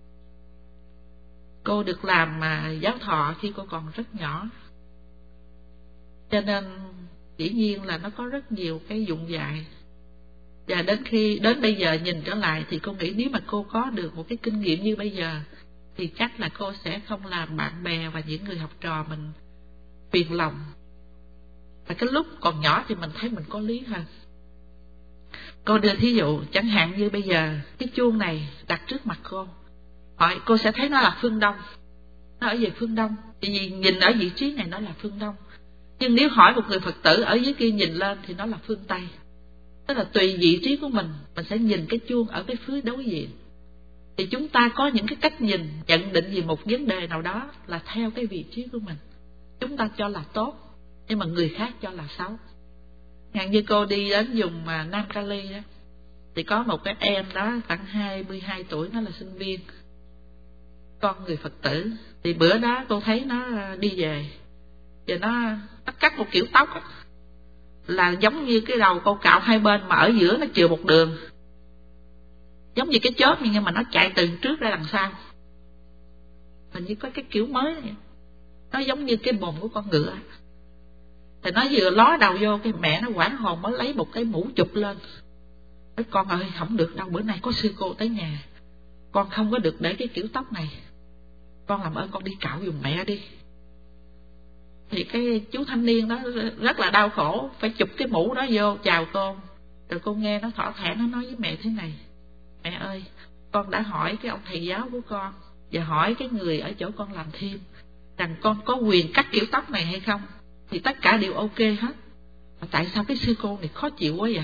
Cô được làm giáo thọ khi cô còn rất nhỏ, cho nên dĩ nhiên là nó có rất nhiều cái dụng dại. Và đến bây giờ nhìn trở lại thì cô nghĩ nếu mà cô có được một cái kinh nghiệm như bây giờ thì chắc là cô sẽ không làm bạn bè và những người học trò mình phiền lòng. Và cái lúc còn nhỏ thì mình thấy mình có lý hơn. Cô đưa thí dụ chẳng hạn như bây giờ cái chuông này đặt trước mặt cô, hỏi cô sẽ thấy nó là phương Đông. nó ở về phương Đông, tại vì nhìn ở vị trí này nó là phương Đông. Nhưng nếu hỏi một người Phật tử ở dưới kia nhìn lên thì nó là phương Tây. Tức là tùy vị trí của mình sẽ nhìn cái chuông ở cái phía đối diện. Thì chúng ta có những cái cách nhìn, nhận định về một vấn đề nào đó là theo cái vị trí của mình. Chúng ta cho là tốt, nhưng mà người khác cho là xấu. Ngàn như cô đi đến vùng Nam Cali đó, thì có một cái em đó khoảng 22 tuổi, nó là sinh viên, con người Phật tử. Thì bữa đó cô thấy nó đi về, và nó cắt một kiểu tóc đó, là giống như cái đầu cô cạo hai bên mà ở giữa nó chừa một đường, giống như cái chớp, nhưng mà nó chạy từ trước ra đằng sau. Hình như có cái kiểu mới này, nó giống như cái mồm của con ngựa. Thì nó vừa ló đầu vô, cái mẹ nó hoảng hồn mới lấy một cái mũ chụp lên. Nói con ơi, không được đâu, bữa nay có sư cô tới nhà, con không có được để cái kiểu tóc này, con làm ơn con đi cạo giùm mẹ đi. Thì cái chú thanh niên đó rất là đau khổ, phải chụp cái mũ đó vô chào cô. Rồi cô nghe nó thỏ thẻ, nó nói với mẹ thế này: mẹ ơi, con đã hỏi cái ông thầy giáo của con và hỏi cái người ở chỗ con làm thêm rằng con có quyền cắt kiểu tóc này hay không, thì tất cả đều ok hết. Mà tại sao cái sư cô này khó chịu quá vậy?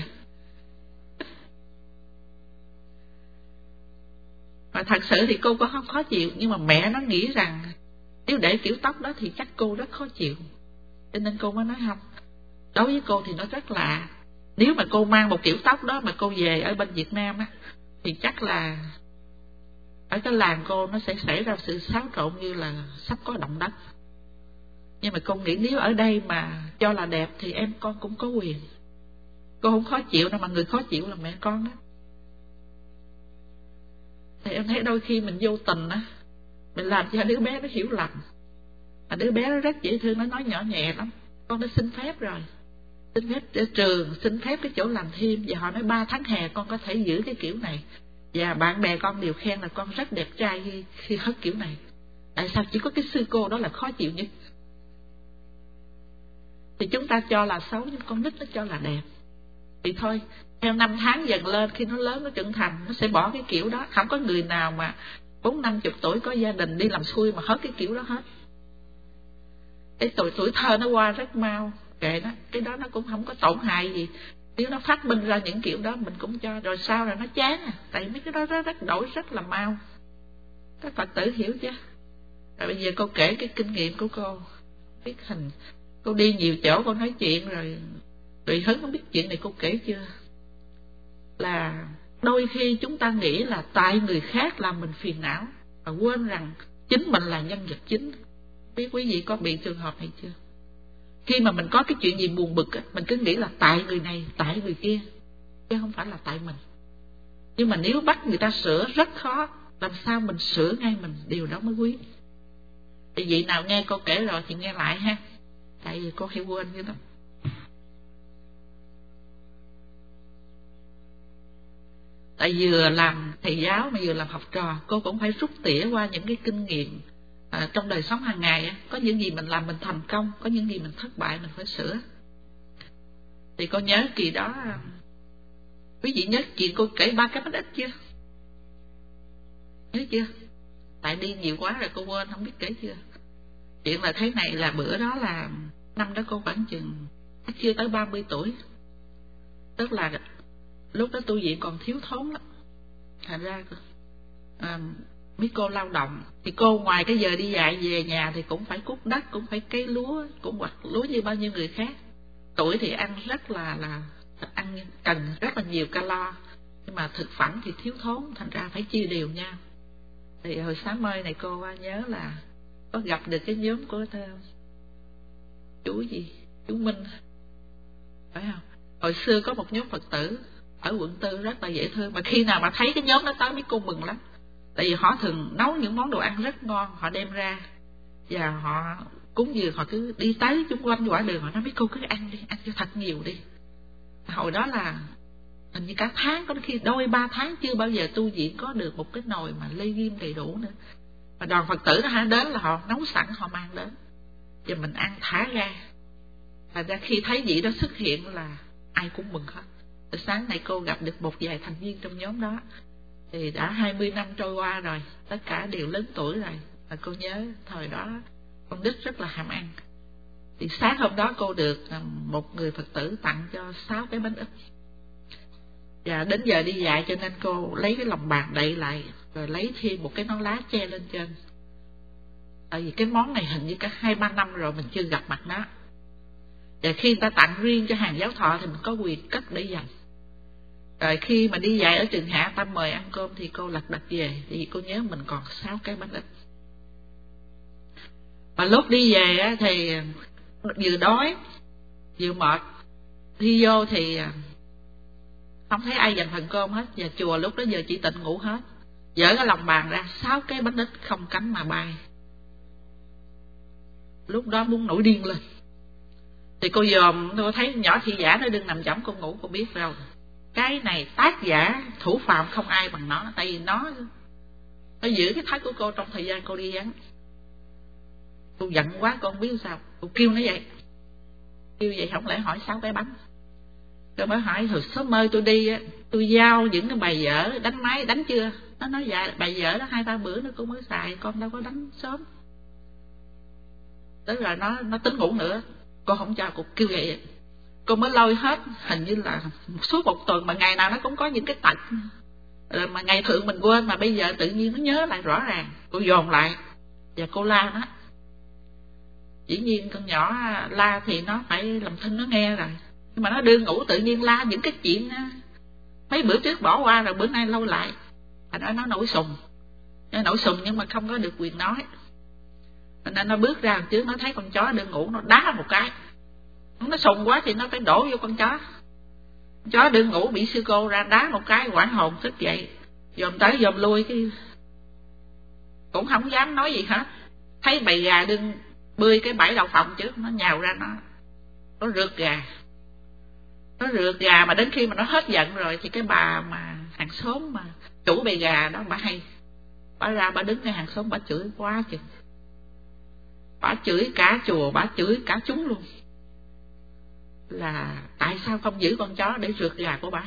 Mà thật sự thì cô có không khó chịu, nhưng mà mẹ nó nghĩ rằng nếu để kiểu tóc đó thì chắc cô rất khó chịu, cho nên cô mới nói không. Đối với cô thì nó rất lạ. Nếu mà cô mang một kiểu tóc đó mà cô về ở bên Việt Nam á, thì chắc là ở cái làng cô nó sẽ xảy ra sự xáo trộn như là sắp có động đất. Nhưng mà cô nghĩ nếu ở đây mà cho là đẹp thì em con cũng có quyền. Cô không khó chịu đâu, mà người khó chịu là mẹ con đó. Thì em thấy đôi khi mình vô tình á, mình làm cho đứa bé nó hiểu lầm. Mà đứa bé nó rất dễ thương, nó nói nhỏ nhẹ lắm: con đã xin phép rồi, xin phép ở trường, xin phép cái chỗ làm thêm, và họ nói 3 tháng hè con có thể giữ cái kiểu này, và bạn bè con đều khen là con rất đẹp trai khi hất kiểu này. Tại sao chỉ có cái sư cô đó là khó chịu nhất? Thì chúng ta cho là xấu, nhưng con nít nó cho là đẹp. Thì thôi, theo năm tháng dần lên, khi nó lớn, nó trưởng thành, nó sẽ bỏ cái kiểu đó. Không có người nào mà 40-50 tuổi có gia đình đi làm xuôi mà hết cái kiểu đó hết. Cái tuổi thơ nó qua rất mau, kệ đó, cái đó nó cũng không có tổn hại gì. Nếu nó phát minh ra những kiểu đó mình cũng cho, rồi sau là nó chán tại mấy cái đó rất đổi rất là mau. Các Phật tử hiểu chứ? Rồi bây giờ cô kể cái kinh nghiệm của cô. Biết hình cô đi nhiều chỗ, cô nói chuyện rồi Tùy Hứng không biết chuyện này cô kể chưa, là đôi khi chúng ta nghĩ là tại người khác làm mình phiền não, và quên rằng chính mình là nhân vật chính. Biết quý vị có bị trường hợp này chưa? Khi mà mình có cái chuyện gì buồn bực, mình cứ nghĩ là tại người này, tại người kia, chứ không phải là tại mình. Nhưng mà nếu bắt người ta sửa rất khó, làm sao mình sửa ngay mình, điều đó mới quý. Thì vị nào nghe cô kể rồi thì nghe lại ha, tại vì cô hay quên như đó. Tại vừa làm thầy giáo mà vừa làm học trò, cô cũng phải rút tỉa qua những cái kinh nghiệm trong đời sống hàng ngày. Có những gì mình làm mình thành công, có những gì mình thất bại mình phải sửa. Thì cô nhớ kỳ đó, quý vị nhớ chuyện cô kể 3 cái bánh ít chưa? Nhớ chưa? Tại đi nhiều quá rồi cô quên, không biết kể chưa. Chuyện là thế này, là bữa đó là năm đó cô khoảng chừng chưa tới 30 tuổi. Tức là lúc đó tu viện còn thiếu thốn lắm. Thành ra mấy cô lao động, thì cô ngoài cái giờ đi dạy về nhà thì cũng phải cuốc đất, cũng phải cấy lúa, cũng quặt lúa như bao nhiêu người khác. Tuổi thì ăn rất là ăn cần rất là nhiều calo, nhưng mà thực phẩm thì thiếu thốn, thành ra phải chia đều nhau. Thì hồi sáng mai này cô nhớ là có gặp được cái nhóm của chú Minh, phải không? Hồi xưa có một nhóm Phật tử ở quận 4 rất là dễ thương, mà khi nào mà thấy cái nhóm đó tới mấy cô mừng lắm. Tại vì họ thường nấu những món đồ ăn rất ngon, họ đem ra và họ cúng dường, họ cứ đi tới chung quanh quả đường, họ nói mấy cô cứ ăn đi, ăn cho thật nhiều đi. Hồi đó là hình như cả tháng, có khi đôi 3 tháng chưa bao giờ tu viện có được một cái nồi mà lê ghim đầy đủ nữa. Và đoàn Phật tử nó đến là họ nấu sẵn, họ mang đến và mình ăn thả ra. Và ra khi thấy vị đó xuất hiện là ai cũng mừng hết. Từ sáng nay cô gặp được một vài thành viên trong nhóm đó, thì đã 20 năm trôi qua rồi, tất cả đều lớn tuổi rồi, Và cô nhớ thời đó con nít rất là ham ăn. Thì sáng hôm đó cô được một người Phật tử tặng cho 6 cái bánh ít. Và đến giờ đi dạy cho nên cô lấy cái lòng bàn đậy lại, rồi lấy thêm một cái nón lá che lên trên. Tại vì cái món này hình như cả 2-3 năm rồi mình chưa gặp mặt nó. Và khi người ta tặng riêng cho hàng giáo thọ thì mình có quyền cất để dành. Rồi khi mà đi dạy ở trường Hạ ta mời ăn cơm thì cô lật đật về, vì cô nhớ mình còn 6 cái bánh ít. Và lúc đi về thì vừa đói vừa mệt, đi vô thì không thấy ai dành phần cơm hết. Và chùa lúc đó giờ chỉ tịnh ngủ hết. Dỡ cái lòng bàn ra, 6 cái bánh ít không cánh mà bay. Lúc đó muốn nổi điên lên. Thì cô dòm, tôi thấy nhỏ thị giả nó đừng nằm chỏng cô ngủ, cô biết rồi. Cái này tác giả thủ phạm không ai bằng nó. Tại vì nó giữ cái thất của cô trong thời gian cô đi vắng. Cô giận quá, cô không biết sao. Cô kêu nó vậy. Kêu vậy không lẽ hỏi 6 cái bánh. Rồi mới hỏi, hồi sớm mơ tôi đi á, tôi giao những cái bài vở đánh máy, đánh chưa? Nó nói dạ bài vở đó 2-3 bữa nữa cô mới xài, con đâu có đánh sớm. Tới rồi nó tính ngủ nữa, cô không cho, cô kêu vậy. Cô mới lôi hết, hình như là suốt một tuần mà ngày nào nó cũng có những cái tật mà ngày thường mình quên, mà bây giờ tự nhiên nó nhớ lại rõ ràng. Cô dồn lại và cô la nó. Dĩ nhiên con nhỏ la thì nó phải làm thinh nó nghe rồi, nhưng mà nó đưa ngủ tự nhiên la những cái chuyện mấy bữa trước bỏ qua rồi bữa nay lâu lại. Thành ra nó nổi sùng nhưng mà không có được quyền nói. Nên nó bước ra trước, nó thấy con chó đưa ngủ, nó đá một cái. Nó sùng quá thì nó phải đổ vô con chó. Con chó đưa ngủ bị sư cô ra đá một cái, hoảng hồn thức dậy, dòm tới dòm lui, cái cũng không dám nói gì hết. Thấy bầy gà đừng bươi cái bãi đậu phòng trước, nó nhào ra, nó rượt gà. Nó rượt gà mà đến khi mà nó hết giận rồi thì cái bà mà hàng xóm mà chủ bầy gà đó, bà hay, bà ra bà đứng ngay hàng xóm, bà chửi quá chừng. Bà chửi cả chùa, bà chửi cả chúng luôn, là tại sao không giữ con chó để rượt gà của bà.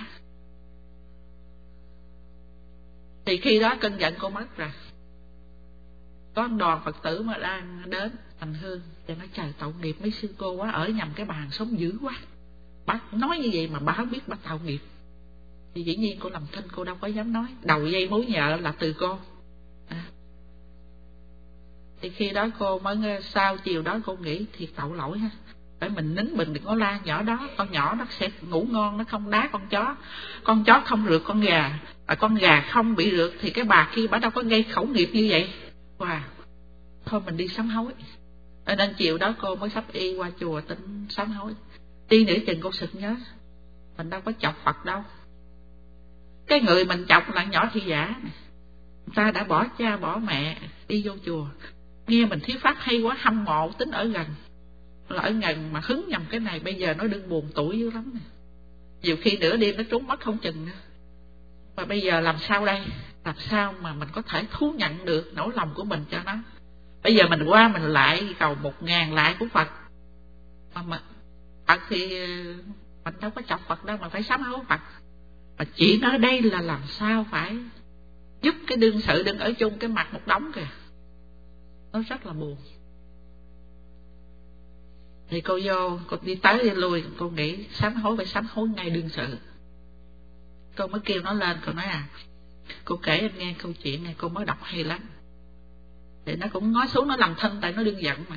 Thì khi đó cơn giận cô mất rồi. Có một đoàn Phật tử mà đang đến hành hương, và nói trời tội nghiệp mấy sư cô quá, ở nhầm cái bà hàng xóm dữ quá. Bà nói như vậy mà bà không biết bà tạo nghiệp. Thì dĩ nhiên cô làm thinh, cô đâu có dám nói. Đầu dây mối nhợ là từ cô. Thì khi đó cô mới, sau chiều đó cô nghĩ thiệt tội lỗi ha, phải mình nín bình đừng có la nhỏ đó. Con nhỏ nó sẽ ngủ ngon, nó không đá con chó không rượt con gà, và con gà không bị rượt thì cái bà kia bà đâu có gây khẩu nghiệp như vậy. Wow. Thôi mình đi sám hối. Nên chiều đó cô mới sắp y qua chùa tính sám hối. Đi nửa chừng cô sực nhớ, mình đâu có chọc Phật đâu. Cái người mình chọc là nhỏ thị giả này. Người ta đã bỏ cha bỏ mẹ đi vô chùa, nghe mình thuyết pháp hay quá, hâm mộ, tính ở gần. Là ở gần mà hứng nhầm cái này, bây giờ nó đừng buồn tuổi dữ lắm nè. Nhiều khi nửa đêm nó trốn mất không chừng nữa. Mà bây giờ làm sao đây? Làm sao mà mình có thể thú nhận được nỗi lòng của mình cho nó? Bây giờ mình qua mình lại cầu 1000 lại của Phật. Mà Phật thì mình đâu có chọc Phật đâu mà phải sám hối Phật. Mà chuyện ở đây là làm sao phải giúp cái đương sự đừng ở chung cái mặt một đống kìa. Nó rất là buồn. Thì cô vô, cô đi tới đi lui, cô nghĩ sám hối phải sám hối ngay đương sự. Cô mới kêu nó lên, cô nói cô kể em nghe câu chuyện này, cô mới đọc hay lắm. Thì nó cũng nói xuống, nó làm thân tại nó đương giận mà.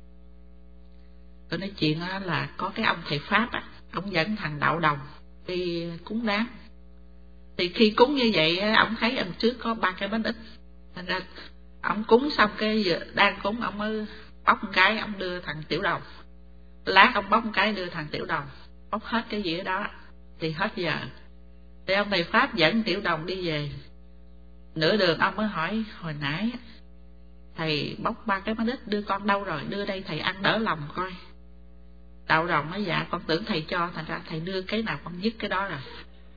Cô nói chuyện đó là có cái ông thầy Pháp á, ông dẫn thằng Đạo Đồng đi cúng đám. Thì khi cúng như vậy, ông thấy ông trước có 3 cái bánh ít. Thành ra ông cúng xong cái đang cúng, ông mới bóc một cái, ông đưa thằng Tiểu Đồng. Lát ông bóc một cái đưa thằng Tiểu Đồng, bóc hết cái dĩa đó thì hết giờ. Thì ông thầy Pháp dẫn Tiểu Đồng đi về. Nửa đường ông mới hỏi, hồi nãy thầy bóc 3 cái bánh ít đưa con đâu rồi, đưa đây thầy ăn đỡ lòng coi. Đạo Đồng nói dạ con tưởng thầy cho, thành ra thầy đưa cái nào con dứt cái đó rồi.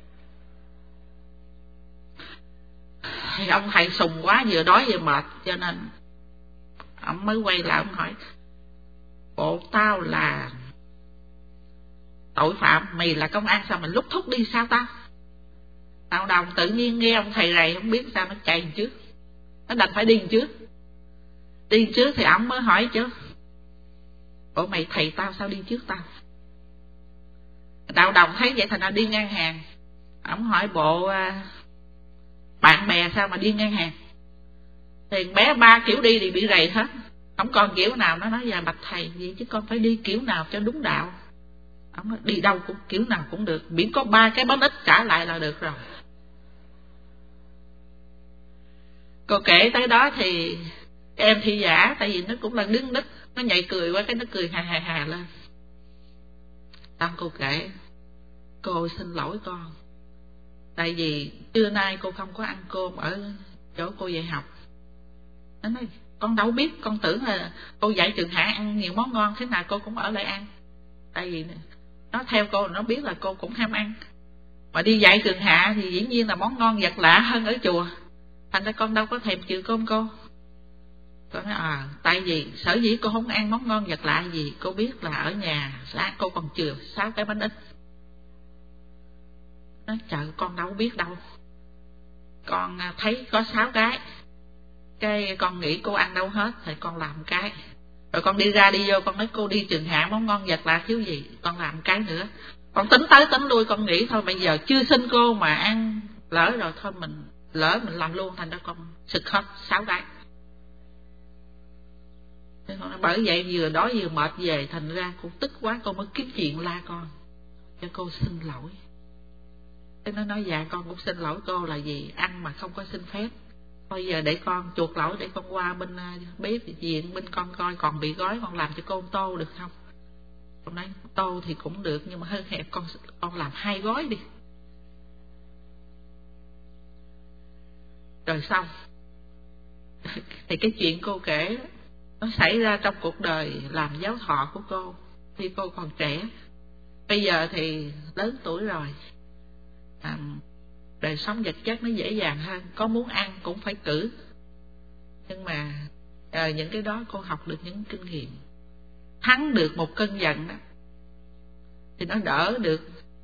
Thì ông thầy sùng quá, vừa đói vừa mệt, cho nên ông mới quay lại ông hỏi, bộ tao là tội phạm, mày là công an sao mình lúc thúc đi sao ta? Đạo Đồng tự nhiên nghe ông thầy rầy không biết sao nó chạy trước, nó đành phải đi trước. Đi trước thì ổng mới hỏi chứ: ủa mày thầy tao sao đi trước tao? Đạo đồng thấy vậy thành ra đi ngang hàng. Ổng hỏi bộ bạn bè sao mà đi ngang hàng? Thì bé 3 kiểu đi thì bị rầy hết, không còn kiểu nào. Nó nói: dạ bạch thầy, vậy chứ con phải đi kiểu nào cho đúng đạo? Ông nói: đi đâu cũng kiểu nào cũng được, miễn có 3 cái bánh ít trả lại là được rồi. Cô kể tới đó thì em thi giả, tại vì nó cũng là đứa nít, nó nhảy cười qua cái nó cười hà hà hà lên. Xong cô kể: cô xin lỗi con, tại vì trưa nay cô không có ăn cơm ở chỗ cô dạy học. Nó nói: con đâu biết, con tưởng là cô dạy trường Hạ ăn nhiều món ngon, thế nào cô cũng ở lại ăn. Tại vì nó theo cô, nó biết là cô cũng ham ăn, mà đi dạy trường Hạ thì dĩ nhiên là món ngon vật lạ hơn ở chùa, thành ra con đâu có thèm chịu cơm cô. Con nói: tại vì sở dĩ cô không ăn món ngon vật lạ gì, cô biết là ở nhà sáng cô còn chừa 6 cái bánh ít. Nói: trời, con đâu biết đâu, con thấy có 6 cái con nghĩ cô ăn đâu hết, thì con làm cái. Rồi con đi ra đi vô, con nói cô đi trường Hạ món ngon vật lạ thiếu gì, con làm cái nữa. Con tính tới tính lui, con nghĩ thôi bây giờ chưa xin cô mà ăn lỡ rồi, thôi mình lỡ mình làm luôn, thành ra con sực hết 6 cái. Bởi vậy vừa đói vừa mệt về, thành ra cô tức quá, con mới kiếm chuyện la con cho cô xin lỗi. Thế nó nói: dạ con cũng xin lỗi cô, là vì ăn mà không có xin phép. Bây giờ để con chuộc lỗi, để con qua bên bếp viện bên con coi còn bị gói, con làm cho cô tô được không? Con nói: tô thì cũng được, nhưng mà hơi hẹp, con làm 2 gói đi. Rồi xong thì cái chuyện cô kể đó, nó xảy ra trong cuộc đời làm giáo thọ của cô khi cô còn trẻ. Bây giờ thì lớn tuổi rồi, đời sống vật chất nó dễ dàng hơn, có muốn ăn cũng phải cử. Nhưng mà những cái đó cô học được những kinh nghiệm. Thắng được một cơn giận đó thì nó đỡ được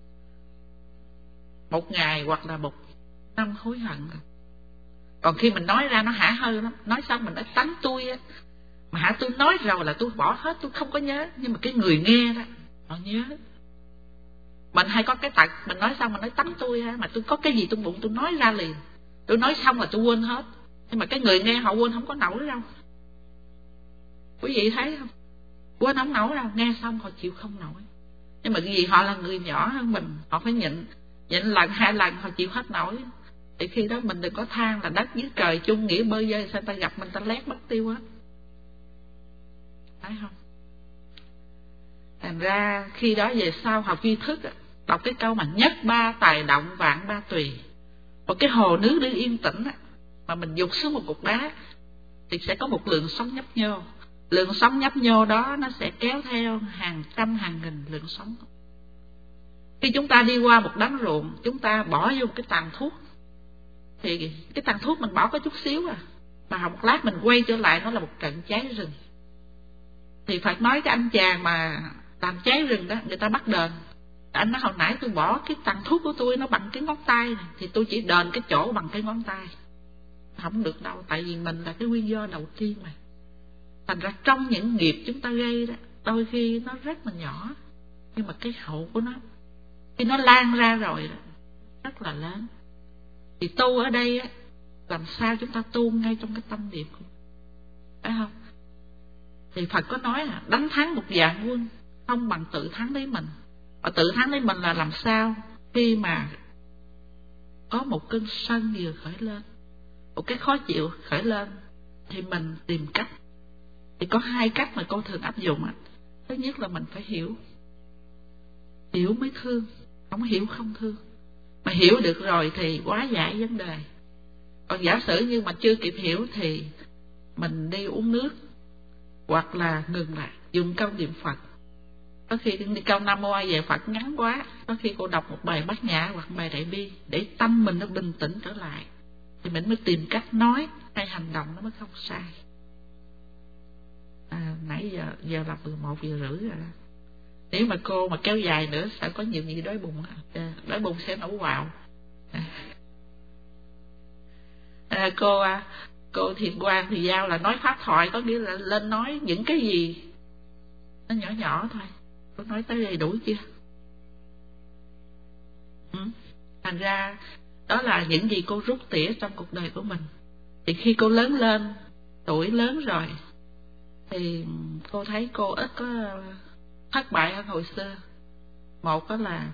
1 ngày hoặc là 1 năm hối hận. Còn khi mình nói ra nó hả hơi lắm, nói xong mình nói tánh tôi á, mà hả tôi nói rồi là tôi bỏ hết, tôi không có nhớ. Nhưng mà cái người nghe đó họ nhớ. Mình hay có cái tật mình nói xong mình nói tánh tôi á, mà tôi có cái gì trong bụng tôi nói ra liền, tôi nói xong là tôi quên hết. Nhưng mà cái người nghe họ quên không có nổi đâu. Quý vị thấy không? Quên không nổi đâu, nghe xong họ chịu không nổi. Nhưng mà vì họ là người nhỏ hơn mình, họ phải nhịn 1, 2 lần họ chịu hết nổi. Thì khi đó mình đừng có than là đất với trời chung nghĩa bơi dơi, sao ta gặp mình ta lét mất tiêu hết. Thấy không? Thành ra khi đó về sau học tri thức, đọc cái câu mà nhất 3 tài động, vạn 3 tùy. Một cái hồ nước đi yên tĩnh mà mình dục xuống một cục đá thì sẽ có một lượng sóng nhấp nhô. Lượng sóng nhấp nhô đó nó sẽ kéo theo hàng trăm hàng nghìn lượng sóng. Khi chúng ta đi qua một đám ruộng, chúng ta bỏ vô một cái tàn thuốc, thì cái tàn thuốc mình bỏ có chút xíu mà một lát mình quay trở lại nó là một trận cháy rừng. Thì Phật nói cái anh chàng mà làm cháy rừng đó, người ta bắt đền. Anh nói: hồi nãy tôi bỏ cái tàn thuốc của tôi nó bằng cái ngón tay này, thì tôi chỉ đền cái chỗ bằng cái ngón tay. Không được đâu, tại vì mình là cái nguyên do đầu tiên mà. Thành ra trong những nghiệp chúng ta gây đó, đôi khi nó rất là nhỏ, nhưng mà cái hậu của nó khi nó lan ra rồi đó, rất là lớn. Thì tu ở đây á, làm sao chúng ta tu ngay trong cái tâm niệm của mình, phải không? Thì Phật có nói là đánh thắng 1 vạn quân không bằng tự thắng lấy mình. Và tự thắng lấy mình là làm sao? Khi mà có một cơn sân vừa khởi lên, một cái khó chịu khởi lên, thì mình tìm cách. Thì có 2 cách mà cô thường áp dụng. Thứ nhất là mình phải hiểu. Hiểu mới thương, không hiểu không thương. Mà hiểu được rồi thì hóa giải vấn đề. Còn giả sử như mà chưa kịp hiểu thì mình đi uống nước, hoặc là ngừng lại dùng câu niệm Phật. Có khi đi câu Nam Mô A Di Đà Phật ngắn quá, có khi cô đọc một bài Bát Nhã hoặc bài Đại Bi để tâm mình nó bình tĩnh trở lại, thì mình mới tìm cách nói hay hành động nó mới không sai. Nãy giờ là 11 giờ rưỡi rồi. Nếu mà cô mà kéo dài nữa sẽ có nhiều gì đói bụng. Đói bụng sẽ nấu quạo. Cô Thiền Quang thì giao là nói pháp thoại, có nghĩa là lên nói những cái gì nó nhỏ nhỏ thôi. Cô nói tới đầy đủ chưa? Thành ra đó là những gì cô rút tỉa trong cuộc đời của mình. Thì khi cô lớn lên, tuổi lớn rồi, thì cô thấy cô ít có thất bại hơn hồi xưa. Một đó là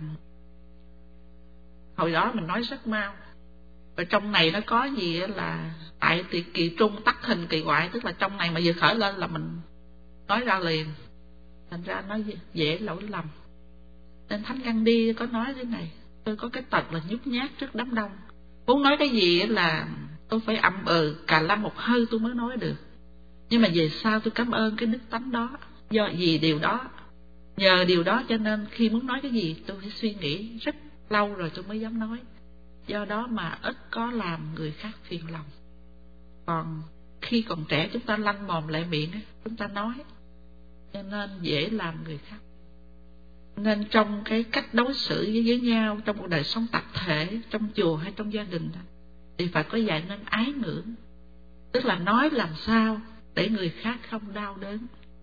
hồi đó mình nói rất mau, và trong này nó có gì là tại kỳ trung tắc hình kỳ ngoại, tức là trong này mà vừa khởi lên là mình nói ra liền, thành ra nó dễ lỗi lầm. Nên Thánh Gandhi có nói thế này: tôi có cái tật là nhút nhát trước đám đông, muốn nói cái gì là tôi phải ậm cà lâm một hơi tôi mới nói được. Nhưng mà về sau tôi cảm ơn cái đức tánh đó, do vì điều đó, nhờ điều đó cho nên khi muốn nói cái gì tôi phải suy nghĩ rất lâu rồi tôi mới dám nói. Do đó mà ít có làm người khác phiền lòng. Còn khi còn trẻ chúng ta lanh mồm lại miệng, chúng ta nói, cho nên dễ làm người khác. Nên trong cái cách đối xử với nhau trong một đời sống tập thể, trong chùa hay trong gia đình, thì phải có dạy nên ái ngưỡng, tức là nói làm sao để người khác không đau đớn.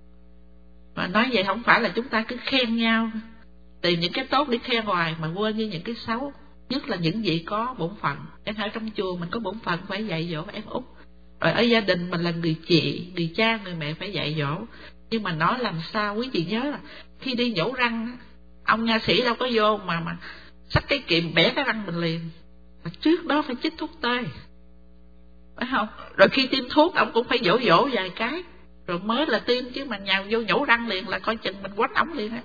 Mà nói vậy không phải là chúng ta cứ khen nhau, tìm những cái tốt để khen hoài mà quên đi những cái xấu. Nhất là những vị có bổn phận. Chẳng hạn trong chùa mình có bổn phận phải dạy dỗ em út, rồi ở gia đình mình là người chị, người cha, người mẹ phải dạy dỗ. Nhưng mà nói làm sao quý vị nhớ là khi đi nhổ răng, ông nha sĩ đâu có vô mà xách cái kìm bẻ cái răng mình liền. Mà trước đó phải chích thuốc tê, phải không? Rồi khi tiêm thuốc ông cũng phải dỗ dỗ vài cái rồi mới là tiêm, chứ mà nhào vô nhổ răng liền là coi chừng mình quánh ống liền á.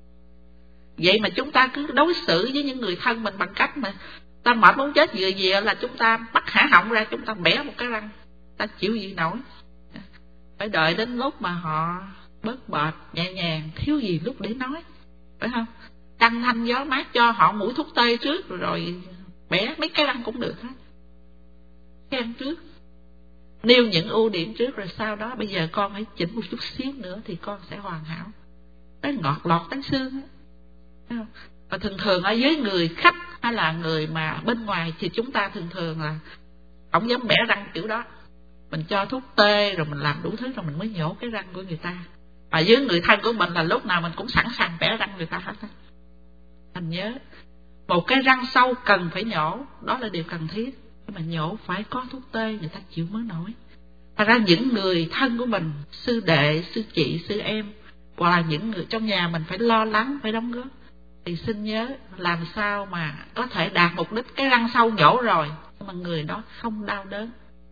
Vậy mà chúng ta cứ đối xử với những người thân mình bằng cách mà ta mệt muốn chết vừa về là chúng ta bắt hả họng ra, chúng ta bẻ một cái răng, ta chịu gì nổi. Phải đợi đến lúc mà họ bớt bệt, nhẹ nhàng, thiếu gì lúc để nói, phải không? Đăng thanh gió mát cho họ mũi thuốc tê trước, rồi bẻ mấy cái răng cũng được hết. Khen trước, nêu những ưu điểm trước, rồi sau đó bây giờ con hãy chỉnh một chút xíu nữa thì con sẽ hoàn hảo. Nó ngọt lọt tán xương á. Và thường thường ở với người khách hay là người mà bên ngoài thì chúng ta thường thường là không dám bẻ răng kiểu đó. Mình cho thuốc tê rồi mình làm đủ thứ rồi mình mới nhổ cái răng của người ta. Mà với người thân của mình là lúc nào mình cũng sẵn sàng bẻ răng người ta hết. Anh nhớ, một cái răng sâu cần phải nhổ, đó là điều cần thiết. Nhưng mà nhổ phải có thuốc tê người ta chịu mới nổi. Thật ra những người thân của mình, sư đệ, sư chị, sư em, hoặc là những người trong nhà mình phải lo lắng, phải đóng góp, thì xin nhớ làm sao mà có thể đạt mục đích. Cái răng sâu nhổ rồi nhưng mà người đó không đau đớn,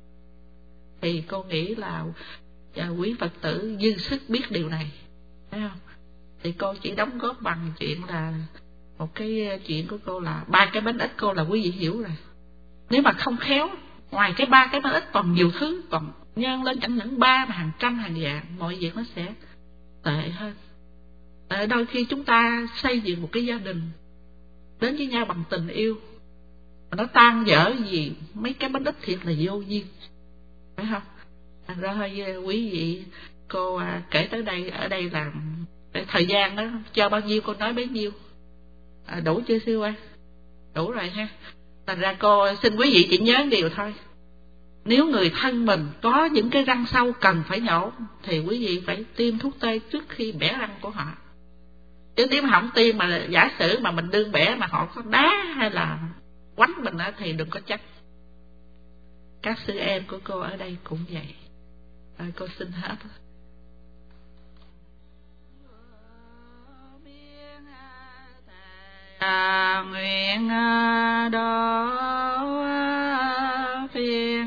thì cô nghĩ là quý Phật tử dư sức biết điều này, thấy không? Thì cô chỉ đóng góp bằng chuyện là một cái chuyện của cô là 3 cái bánh ít, cô là quý vị hiểu rồi. Nếu mà không khéo, ngoài cái 3 cái bánh ít còn nhiều thứ, còn nhân lên chẳng những 3 mà hàng trăm hàng vạn, mọi việc nó sẽ tệ hơn. Đôi khi chúng ta xây dựng một cái gia đình đến với nhau bằng tình yêu mà nó tan vỡ gì mấy cái bánh ít thiệt là vô duyên, phải không? Thành ra hơi quý vị, cô kể tới đây, ở đây là thời gian đó cho bao nhiêu cô nói bấy nhiêu. Đủ chưa sư Quang? Đủ rồi ha. Thành ra cô xin quý vị chỉ nhớ điều thôi, nếu người thân mình có những cái răng sâu cần phải nhổ thì quý vị phải tiêm thuốc tê trước khi bẻ răng của họ. Chứ nếu mà không tiêm mà giả sử mà mình đương bẻ mà họ có đá hay là quánh mình á thì đừng có trách. Các sư em của cô ở đây cũng vậy. Rồi cô xin hết. Nguyện đó phiền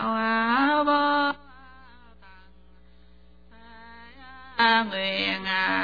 nào vô nguyện